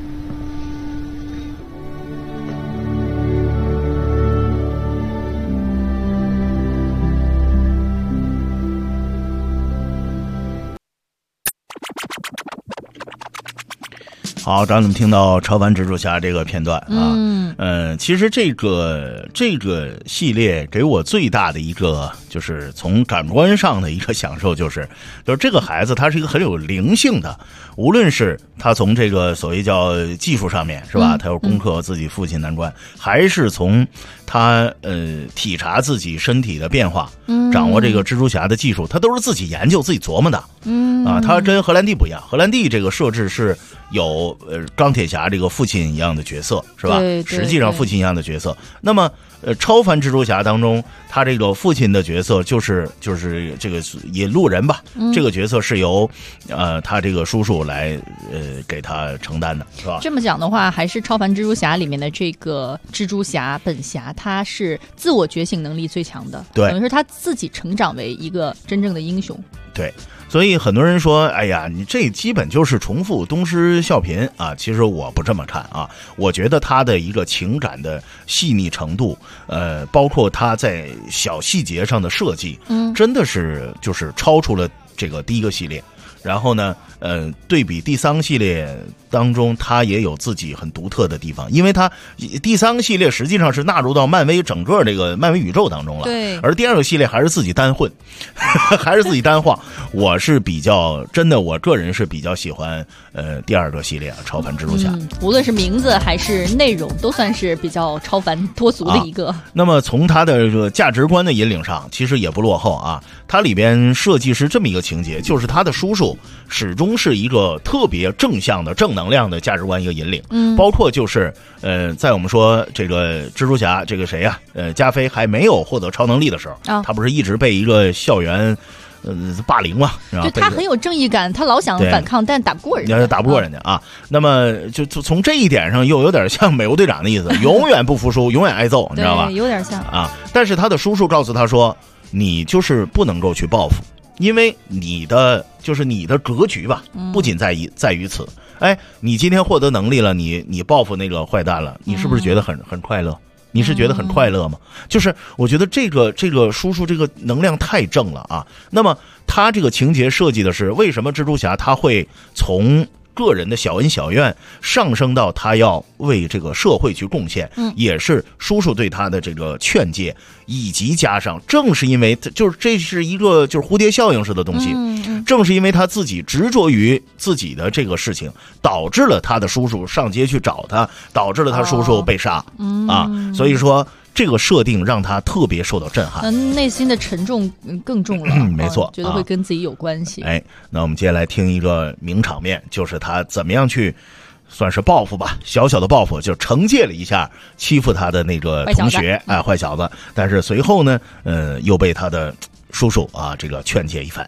好，刚才我们听到超凡蜘蛛侠这个片段啊，其实这个系列给我最大的一个就是从感官上的一个享受，就是这个孩子他是一个很有灵性的，无论是他从这个所谓叫技术上面是吧，他要攻克自己父亲难关，还是从他体察自己身体的变化，掌握这个蜘蛛侠的技术，他都是自己研究自己琢磨的，他跟荷兰弟不一样，荷兰弟这个设置是有钢铁侠这个父亲一样的角色是吧？ 对， 实际上父亲一样的角色。那么超凡蜘蛛侠当中，他这个父亲的角色就是这个引路人吧，这个角色是由他这个叔叔来给他承担的，是吧？ 这么讲的话，还是超凡蜘蛛侠里面的这个蜘蛛侠本侠，他是自我觉醒能力最强的， 对， 等于是他自己成长为一个真正的英雄。 对，所以很多人说，哎呀，你这基本就是重复东施效颦啊。其实我不这么看啊，我觉得他的一个情感的细腻程度，包括他在小细节上的设计，真的是就是超出了这个第一个系列。然后呢，对比第三个系列当中，它也有自己很独特的地方，因为它第三个系列实际上是纳入到漫威整个这个漫威宇宙当中了， 对。 而第二个系列还是自己单混，还是自己单晃。我是比较真的，我个人是比较喜欢第二个系列超凡蜘蛛侠， 无论是名字还是内容，都算是比较超凡脱俗的一个。 那么从它的这个价值观的引领上，其实也不落后啊。它里边设计是这么一个情节，就是他的叔叔始终是一个特别正向的正能量的价值观一个引领，包括就是在我们说这个蜘蛛侠这个谁呀，加菲还没有获得超能力的时候，他不是一直被一个校园霸凌嘛， 就他很有正义感，他老想反抗，但打不过人家， 打不过人家啊。那么就从这一点上，又有点像美国队长的意思，永远不服输，永远挨揍，你知道吧？ 有点像啊。但是他的叔叔告诉他说，你就是不能够去报复，因为你的格局吧，不仅在于此。哎，你今天获得能力了，你报复那个坏蛋了，你是不是觉得很快乐？你是觉得很快乐吗？就是我觉得这个叔叔这个能量太正了啊。那么他这个情节设计的是，为什么蜘蛛侠他会从个人的小恩小怨上升到他要为这个社会去贡献，也是叔叔对他的这个劝诫，以及加上正是因为就是这是一个就是蝴蝶效应式的东西，正是因为他自己执着于自己的这个事情，导致了他的叔叔上街去找他，导致了他叔叔被杀，所以说这个设定让他特别受到震撼， 内心的沉重更重了， 没错， 觉得会跟自己有关系。 哎，那我们接下来听一个名场面，就是他怎么样去算是报复吧，小小的报复，就惩戒了一下欺负他的那个同学，坏小子。但是随后呢，又被他的叔叔啊这个劝诫一番。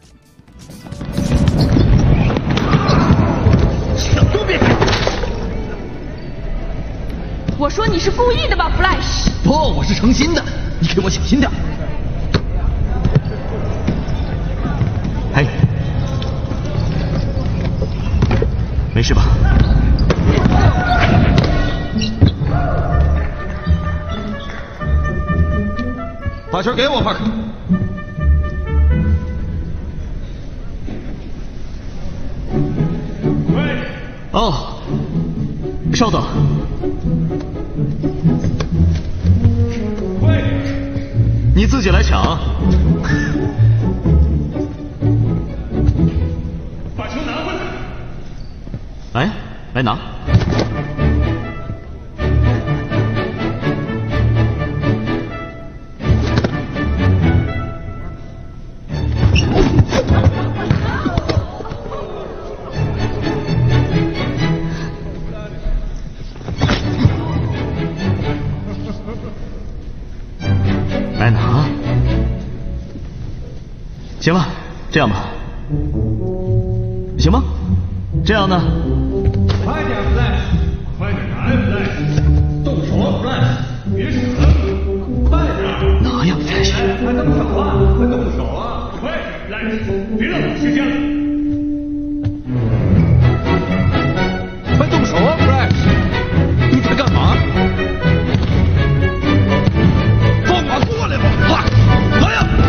想都别想！我说你是故意的吧 ，Flash？ 不，我是诚心的，你给我小心点。嘿，没事吧？把球给我，帕克。哦，稍等。你自己来抢。 把球拿回来。 哎，来拿。来拿。行了，这样吧。行吗？这样呢？ 快点 ，Flash！ 快点拿呀 ，Flash！ 动手啊 ，Flash！ 别傻了，快点！ 拿呀 ，Flash！ 快动手啊！快动手啊！快，来，别让我时间了。快动手啊 ，Flash！ 你在干嘛？放马过来吧！快，来呀！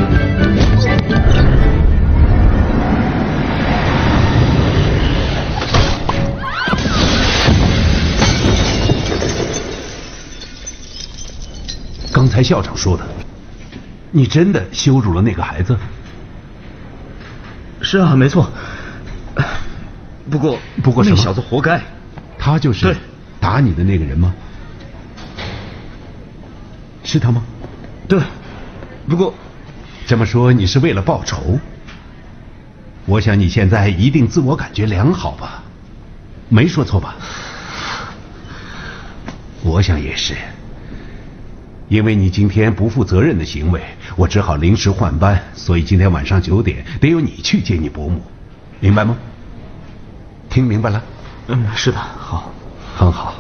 刚才校长说的，你真的羞辱了那个孩子？ 是啊，没错。不过什么？ 那小子活该。 他就是打你的那个人吗？是他吗？ 对。不过这么说，你是为了报仇？我想你现在一定自我感觉良好吧？没说错吧？我想也是。因为你今天不负责任的行为，我只好临时换班，所以今天晚上9点得由你去接你伯母，明白吗？听明白了？ 是的，好， 很好。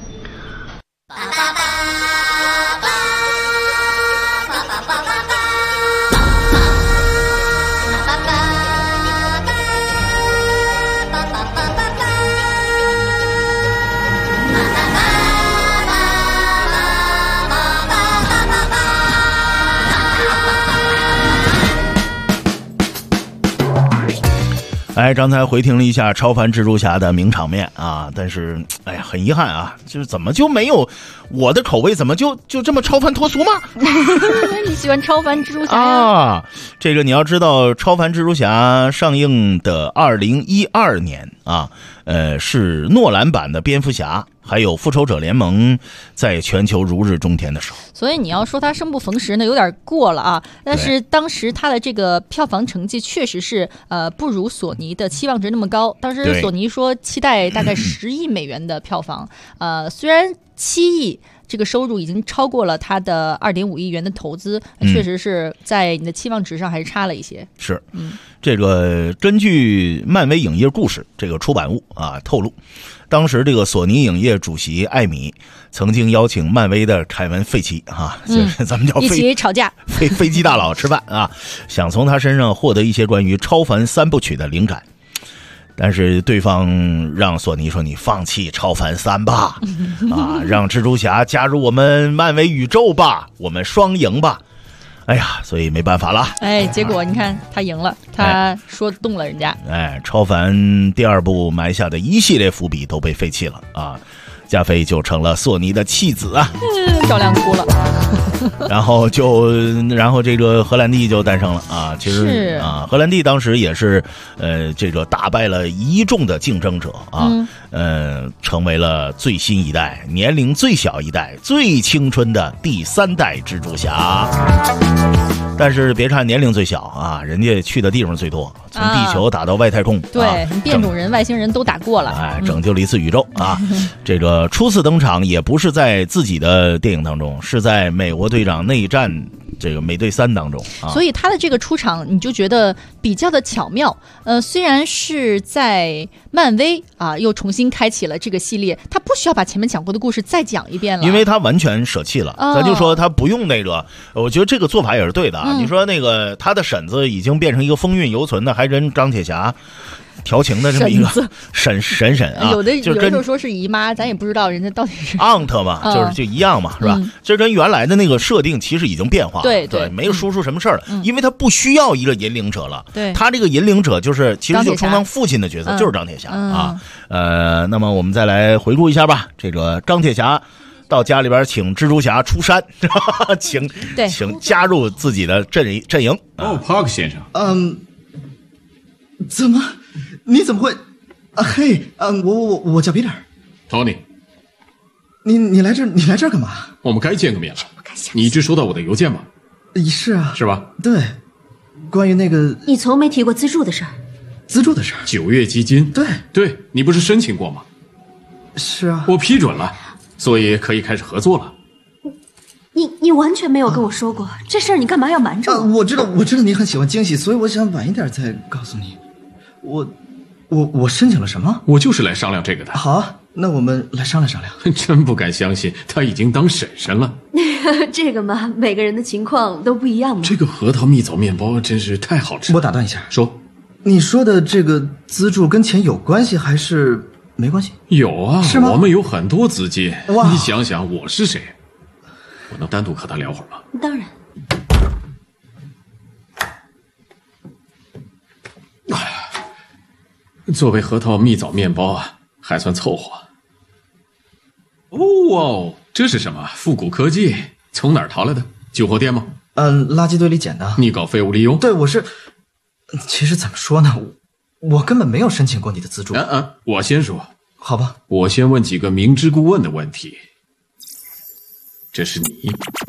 哎，刚才回听了一下超凡蜘蛛侠的名场面啊，但是哎呀，很遗憾啊，就是怎么就没有我的口味，怎么就这么超凡脱俗吗？ 你喜欢超凡蜘蛛侠啊？这个你要知道，超凡蜘蛛侠上映的2012年啊，是诺兰版的蝙蝠侠还有复仇者联盟在全球如日中天的时候， 所以你要说他生不逢时呢，有点过了啊。但是当时他的这个票房成绩确实是不如索尼的期望值那么高。当时索尼说期待大概10亿美元的票房，虽然7亿这个收入已经超过了他的2.5亿元的投资，确实是在你的期望值上还是差了一些。 是，这个根据漫威影业故事这个出版物啊透露，当时这个索尼影业主席艾米曾经邀请漫威的凯文·费奇啊，就是咱们叫一起吵架， 飞机大佬吃饭啊，想从他身上获得一些关于超凡3部曲的灵感。但是对方让索尼说你放弃超凡3吧，啊，让蜘蛛侠加入我们漫威宇宙吧，我们双赢吧。哎呀，所以没办法了。 哎，结果你看他赢了，他说动了人家。 哎，超凡第2部埋下的一系列伏笔都被废弃了啊，加菲就成了索尼的弃子啊， 照亮哭了。 然后这个荷兰弟就诞生了啊。其实啊，荷兰弟当时也是这个打败了一众的竞争者啊，成为了最新一代、年龄最小一代、最青春的第3代蜘蛛侠。但是别看年龄最小啊，人家去的地方最多，从地球打到外太空， 对，变种人、外星人都打过了， 哎，拯救了一次宇宙啊！这个初次登场也不是在自己的电影当中，是在美国队长内战这个美队3当中啊。 所以他的这个出场，你就觉得比较的巧妙。虽然是在漫威啊，又重新开启了这个系列，他不需要把前面讲过的故事再讲一遍了， 因为他完全舍弃了。咱就说他不用那个，我觉得这个做法也是对的啊。你说那个他的婶子已经变成一个风韵犹存的，还跟张铁侠调情的这么一个婶啊， 有的时候说是姨妈，咱也不知道人家到底是 aunt 嘛，就一样嘛，是吧？这跟原来的那个设定其实已经变化了， 对， 没有说出什么事儿了，因为他不需要一个引领者了， 对， 他这个引领者就是其实就充当父亲的角色，就是张铁侠啊。那么我们再来回顾一下吧，这个张铁侠到家里边请蜘蛛侠出山，请加入自己的阵营。 哦，Park 先生， 怎么？你怎么会？嘿，我叫 Peter。Tony， 你来这儿干嘛？ 我们该见个面了。你一直收到我的邮件吗？ 是啊。 是吧？ 对，关于那个…… 你从没提过资助的事儿。 资助的事儿 ？9月基金。对，你不是申请过吗？ 是啊。 我批准了，所以可以开始合作了。 你完全没有跟我说过这事儿，你干嘛要瞒着我？ 我知道你很喜欢惊喜，所以我想晚一点再告诉你。我申请了什么？ 我就是来商量这个的。 好啊， 那我们来商量商量。 真不敢相信，他已经当婶婶了。 这个嘛，每个人的情况都不一样嘛。 这个核桃蜜枣面包真是太好吃了。 我打断一下， 说， 你说的这个资助跟钱有关系还是没关系？ 有啊， 是吗？ 我们有很多资金。 哇， 你想想我是谁？我能单独和他聊会儿吗？ 当然。 作为核桃蜜枣面包啊，还算凑合。哦，这是什么？复古科技？从哪儿淘来的？旧货店吗？ 垃圾堆里捡的。 你搞废物利用？ 对，我是。其实怎么说呢，我根本没有申请过你的资助。 我先说。 好吧。 我先问几个明知故问的问题。这是你。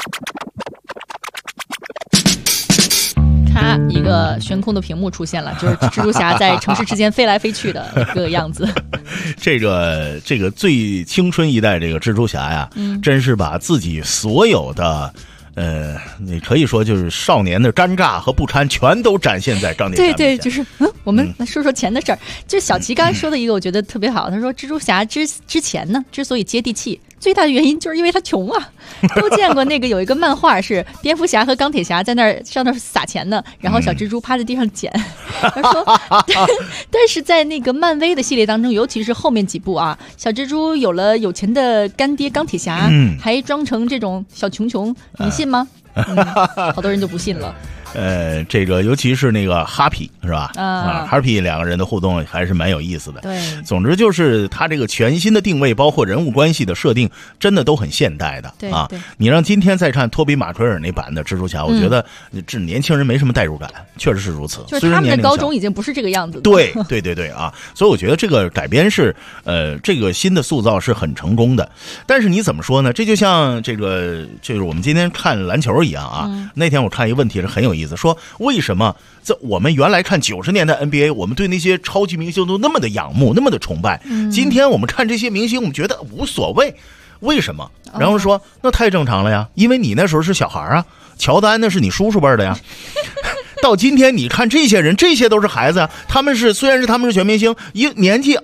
咔，一个悬空的屏幕出现了，就是蜘蛛侠在城市之间飞来飞去的一个样子。 这个最青春一代这个蜘蛛侠呀，真是把自己所有的你可以说就是少年的尴尬和不堪全都展现在钢铁侠面前。 对，就是我们来说说钱的事儿。就是小齐刚才说的一个，我觉得特别好。他说蜘蛛侠之前呢，之所以接地气，最大的原因就是因为他穷啊。都见过那个有一个漫画是蝙蝠侠和钢铁侠在上那儿撒钱呢，然后小蜘蛛趴在地上捡。他说，但是在那个漫威的系列当中，尤其是后面几部啊，小蜘蛛有了有钱的干爹钢铁侠，还装成这种小穷，你信吗？好多人就不信了。 这个尤其是那个哈皮是吧？哈皮两个人的互动还是蛮有意思的。 对， 总之就是他这个全新的定位，包括人物关系的设定，真的都很现代的啊。你让今天再看托比马奎尔那版的蜘蛛侠，我觉得这年轻人没什么代入感，确实是如此。 就是他们的高中已经不是这个样子。 对啊，所以我觉得这个改编是这个新的塑造是很成功的。但是你怎么说呢？这就像就是我们今天看篮球一样啊。那天我看一个问题是很有意思。说为什么在我们原来看90年代 NBA， 我们对那些超级明星都那么的仰慕，那么的崇拜，今天我们看这些明星我们觉得无所谓，为什么？然后说那太正常了呀，因为你那时候是小孩啊，乔丹那是你叔叔辈的呀。到今天你看这些人，这些都是孩子啊，虽然他们是全明星，年纪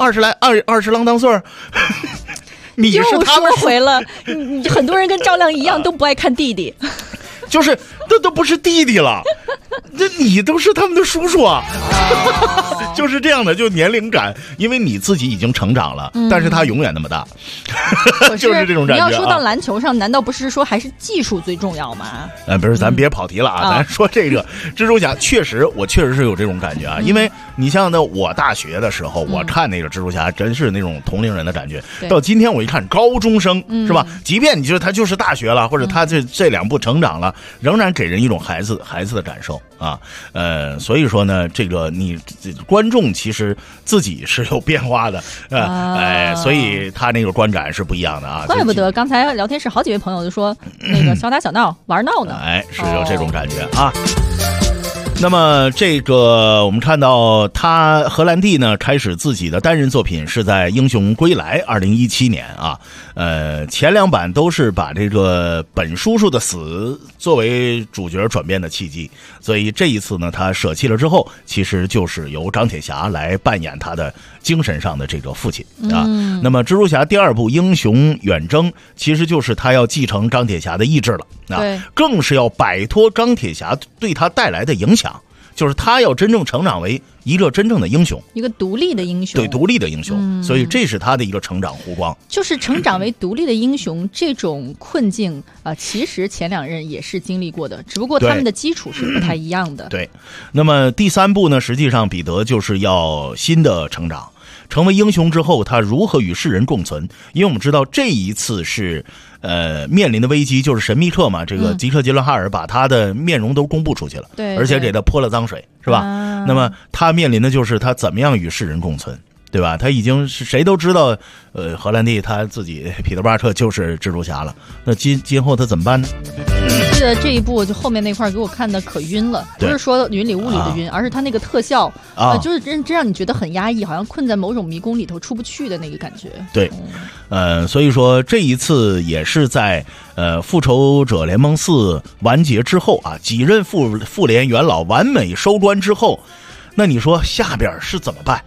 20郎当岁你是他们又说回了，很多人跟赵亮一样都不爱看弟弟。 就是这都不是弟弟了，这你都是他们的叔叔啊。就是这样的，就年龄感，因为你自己已经成长了，但是他永远那么大。就是这种感觉。 你要说到篮球上，难道不是说还是技术最重要吗？ 不是，咱别跑题了啊，咱说这个蜘蛛侠，我确实是有这种感觉啊，因为你像我大学的时候，我看那个蜘蛛侠，真是那种同龄人的感觉。到今天我一看高中生，是吧？即便你他就是大学了，或者他这两部成长了，仍然给人一种孩子的感受啊。所以说呢，这个你观众其实自己是有变化的，所以他那个观感是不一样的啊。 怪不得刚才聊天室好几位朋友就说那个小打小闹玩闹呢， 是有这种感觉啊。那么这个我们看到荷兰弟呢开始自己的单人作品是在《英雄归来》2017年啊，前两版都是把这个本叔叔的死作为主角转变的契机，所以这一次呢他舍弃了之后，其实就是由钢铁侠来扮演他的精神上的这个父亲啊。那么蜘蛛侠第二部《英雄远征》其实就是他要继承钢铁侠的意志了啊，更是要摆脱钢铁侠对他带来的影响。就是他要真正成长为一个真正的英雄， 一个独立的英雄， 对，独立的英雄，所以这是他的一个成长弧光。 就是成长为独立的英雄这种困境其实前两任也是经历过的，只不过他们的基础是不太一样的。 对，那么第三部呢，实际上彼得就是要新的成长，成为英雄之后，他如何与世人共存？因为我们知道这一次是面临的危机就是神秘客嘛，这个吉克·吉伦哈尔把他的面容都公布出去了， 对， 而且给他泼了脏水，是吧？那么他面临的就是他怎么样与世人共存，对吧？他已经是谁都知道，荷兰弟他自己彼得·巴特就是蜘蛛侠了，那今后他怎么办呢？ 记得这一部就后面那块给我看的可晕了，不是说云里雾里的晕，而是他那个特效就是真让你觉得很压抑，好像困在某种迷宫里头出不去的那个感觉。 对，所以说这一次也是在复仇者联盟4完结之后啊，几任复联元老完美收官之后，那你说下边是怎么办？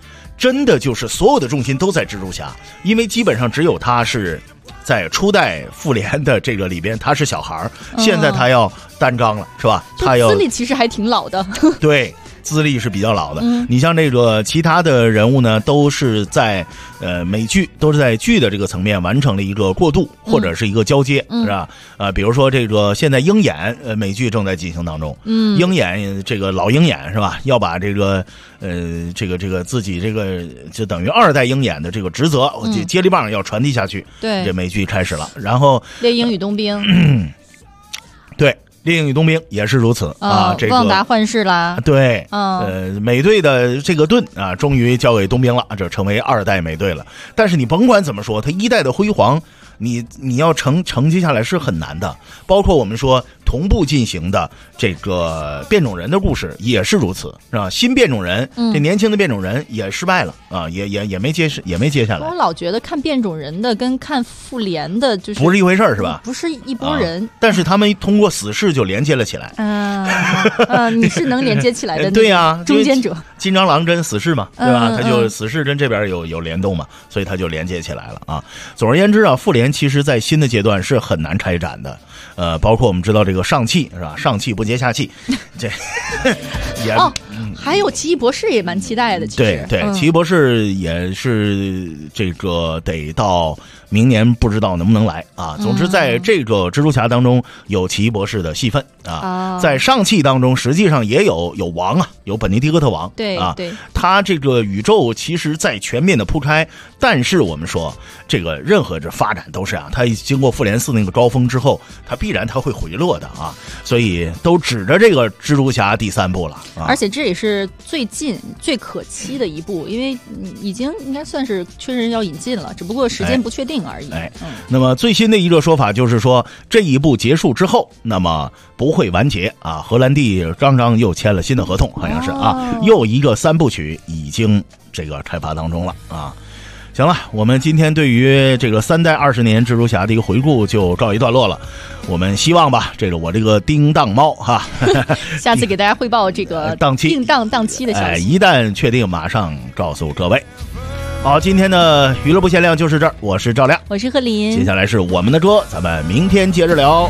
真的就是所有的重心都在蜘蛛侠，因为基本上只有他是在初代复联的这个里边他是小孩，现在他要担纲了，是吧？他要资历其实还挺老的。 对。资历是比较老的，你像这个其他的人物呢，都是在美剧都是在剧的这个层面完成了一个过渡或者是一个交接，是吧？比如说这个现在鹰眼美剧正在进行当中，鹰眼这个老鹰眼是吧？要把这个这个自己这个就等于2代鹰眼的这个职责接力棒要传递下去， 对， 这美剧开始了，然后猎鹰与冬兵， 对。猎鹰与冬兵也是如此啊，这个旺达幻视啦， 对，美队的这个盾啊，终于交给冬兵了，这成为2代美队了。但是你甭管怎么说，他1代的辉煌，你要承接下来是很难的。包括我们说同步进行的这个变种人的故事也是如此，是吧？新变种人，这年轻的变种人也失败了啊，也没接下来。 我老觉得看变种人的跟看复联的就是不是一回事儿，是吧？ 不是一拨人， 但是他们通过死侍就连接了起来。 你是能连接起来的对呀， 中间者金刚狼跟死侍嘛，对吧？他就死侍跟这边有联动嘛，所以他就连接起来了啊。总而言之啊，复联其实在新的阶段是很难开展的。包括我们知道这个上汽是吧？上汽不接下汽，这也还有奇异博士也蛮期待的。其实对，奇异博士也是这个得到明年不知道能不能来啊。总之，在这个蜘蛛侠当中有奇异博士的戏份啊，在上汽当中实际上也有王啊，有本尼迪克特王， 对啊，他这个宇宙其实在全面的铺开，但是我们说这个任何这发展都是啊，他经过复联4那个高峰之后，他必然他会回落的啊，所以都指着这个蜘蛛侠第3部了啊。 而且这也是最近最可期的一部，因为已经应该算是确认要引进了，只不过时间不确定而已。 那么最新的一个说法就是说，这一部结束之后，那么不会完结啊。荷兰弟刚又签了新的合同，好像是啊，又一个3部曲已经这个开发当中了啊。行了，我们今天对于这个3代20年蜘蛛侠的一个回顾就告一段落了。我们希望吧，我这个叮当猫哈， 下次给大家汇报这个档期的消息， 一旦确定马上告诉各位。好，今天的娱乐不限量就是这儿，我是赵亮， 我是贺林， 接下来是我们的歌，咱们明天接着聊。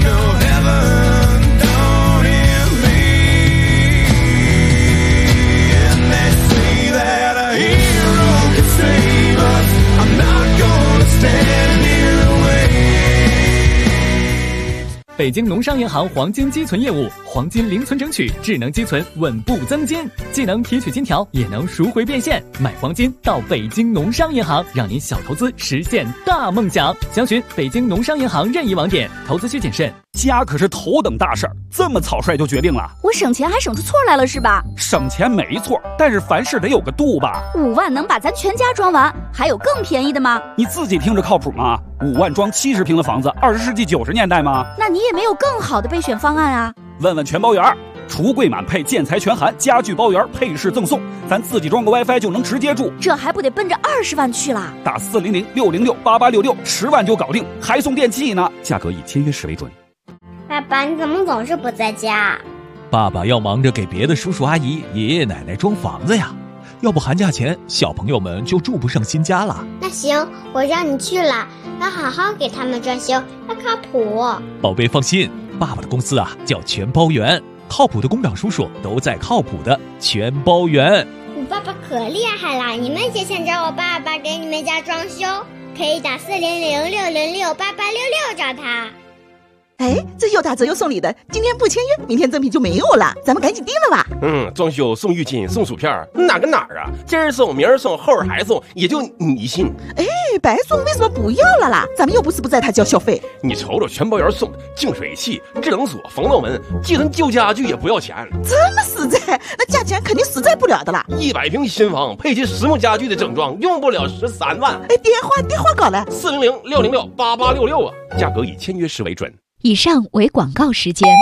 北京农商银行黄金积存业务，黄金零存整取，智能积存，稳步增金，既能提取金条，也能赎回变现。买黄金到北京农商银行，让您小投资实现大梦想。详询北京农商银行任意网点，投资需谨慎。 家可是头等大事儿，这么草率就决定了？ 我省钱还省出错来了是吧？ 省钱没错，但是凡事得有个度吧。 5万能把咱全家装完，还有更便宜的吗？ 你自己听着靠谱吗？5万装70平的房子，20世纪90年代吗？ 那你也没有更好的备选方案啊？ 问问全包圆，橱柜满配，建材全含，家具包圆，配饰赠送，咱自己装个 WiFi 就能直接住， 这还不得奔着20万去了？ 打400-606-8866，10万就搞定，还送电器呢，价格以签约时为准。 爸爸，你怎么总是不在家？ 爸爸要忙着给别的叔叔阿姨、爷爷奶奶装房子呀，要不寒假前小朋友们就住不上新家了。 那行，我让你去了，要好好给他们装修，要靠谱。 宝贝放心，爸爸的公司啊叫全包圆，靠谱的工长叔叔都在靠谱的全包圆。 你爸爸可厉害了，你们也想找我爸爸给你们家装修，可以打400-606-8866找他。 哎，这又打折又送礼的，今天不签约，明天赠品就没有了，咱们赶紧订了吧。 装修送浴巾送薯片，哪跟哪儿啊？今儿送明儿送后儿还送，也就你信。 哎，白送为什么不要了啦？咱们又不是不在他交小费。 你瞅瞅全包圆送的净水器、智能锁、防盗门，寄存旧家具也不要钱， 这么实在，那价钱肯定实在不了的啦。 100平新房配齐实木家具的整装，用不了13万。 哎，电话搞来 400-606-8866啊，价格以签约时为准。 以上为广告时间。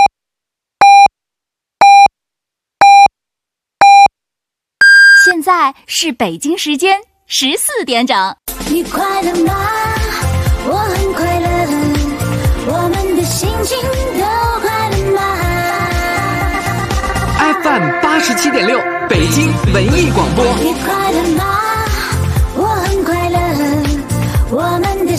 现在是北京时间14点整。 你快乐吗？我很快乐，我们的心情都快乐吗 ？FM 87.6，北京文艺广播。 你快乐吗？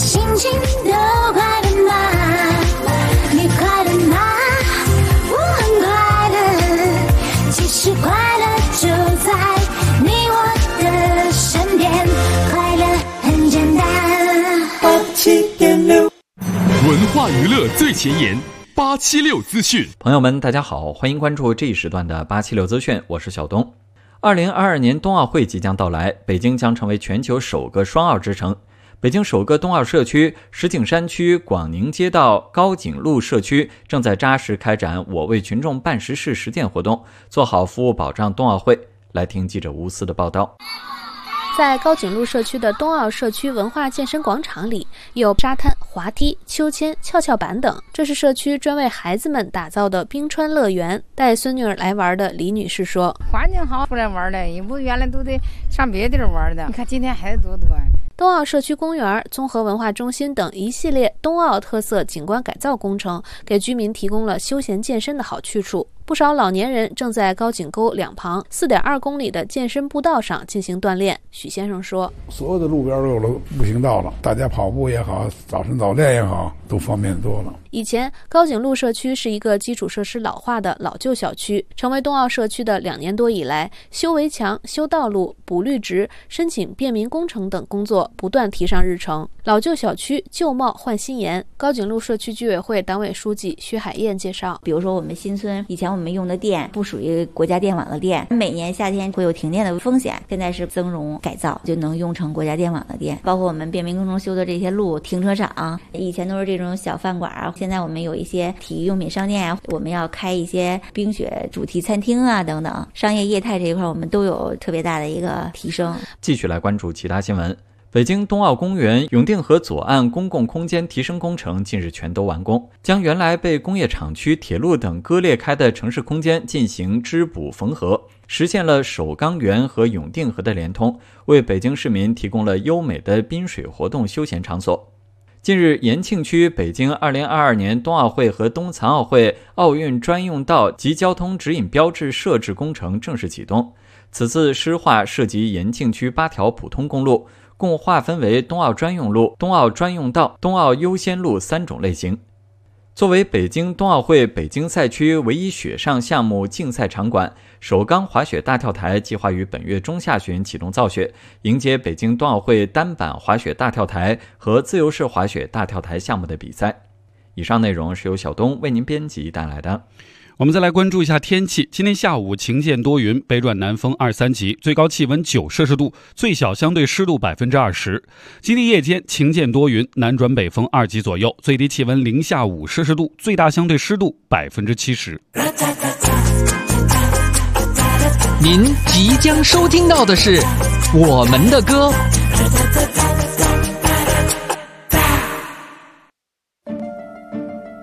心情都快乐吗？你快乐吗？我很快乐，其实快乐就在你我的身边，快乐很简单。87.6 文化娱乐最前沿，876资讯。 朋友们，大家好，欢迎关注这一时段的876资讯，我是小东。2022年冬奥会即将到来，北京将成为全球首个双奥之城。北京首个冬奥社区石景山区广宁街道高景路社区正在扎实开展我为群众办实事实践活动，做好服务保障冬奥会。来听记者吴思的报道。 在高景路社区的冬奥社区文化健身广场里，有沙滩、滑梯、秋千、跷跷板等。这是社区专为孩子们打造的冰川乐园。带孙女儿来玩的李女士说：“ 环境好，出来玩的，也不原来都得上别地儿玩的。你看今天孩子多多。” 冬奥社区公园、综合文化中心等一系列冬奥特色景观改造工程，给居民提供了休闲健身的好去处。不少老年人正在高景沟两旁4.2公里的健身步道上进行锻炼。许先生说：“ 所有的路边都有了步行道了，大家跑步也好，早晨早练也好，都方便多了。” 以前高景路社区是一个基础设施老化的老旧小区，成为冬奥社区的2年多以来，修围墙、修道路、补绿植、申请便民工程等工作不断提上日程。老旧小区旧貌换新颜，高景路社区居委会党委书记薛海燕介绍：“ 比如说我们新村以前我们用的电不属于国家电网的电，每年夏天会有停电的风险，现在是增容改造就能用成国家电网的电。包括我们便民工程修的这些路、停车场，以前都是这种小饭馆啊，现在我们有一些体育用品商店啊，我们要开一些冰雪主题餐厅啊等等，商业业态这一块我们都有特别大的一个提升。” 继续来关注其他新闻。北京冬奥公园永定河左岸公共空间提升工程近日全都完工，将原来被工业厂区、铁路等割裂开的城市空间进行织补缝合，实现了首钢园和永定河的连通，为北京市民提供了优美的滨水活动休闲场所。近日，延庆区北京2022年冬奥会和冬残奥会奥运专用道及交通指引标志设置工程正式启动。此次施划涉及延庆区8条普通公路，共划分为冬奥专用路、冬奥专用道、冬奥优先路3种类型。作为北京冬奥会北京赛区唯一雪上项目竞赛场馆，首钢滑雪大跳台计划于本月中下旬启动造雪，迎接北京冬奥会单板滑雪大跳台和自由式滑雪大跳台项目的比赛。以上内容是由小东为您编辑带来的。 我们再来关注一下天气。今天下午晴间多云，北转南风2、3级，最高气温9摄氏度，最小相对湿度20%。今天夜间晴间多云，南转北风2级左右，最低气温零下5摄氏度，最大相对湿度70%。 您即将收听到的是我们的歌。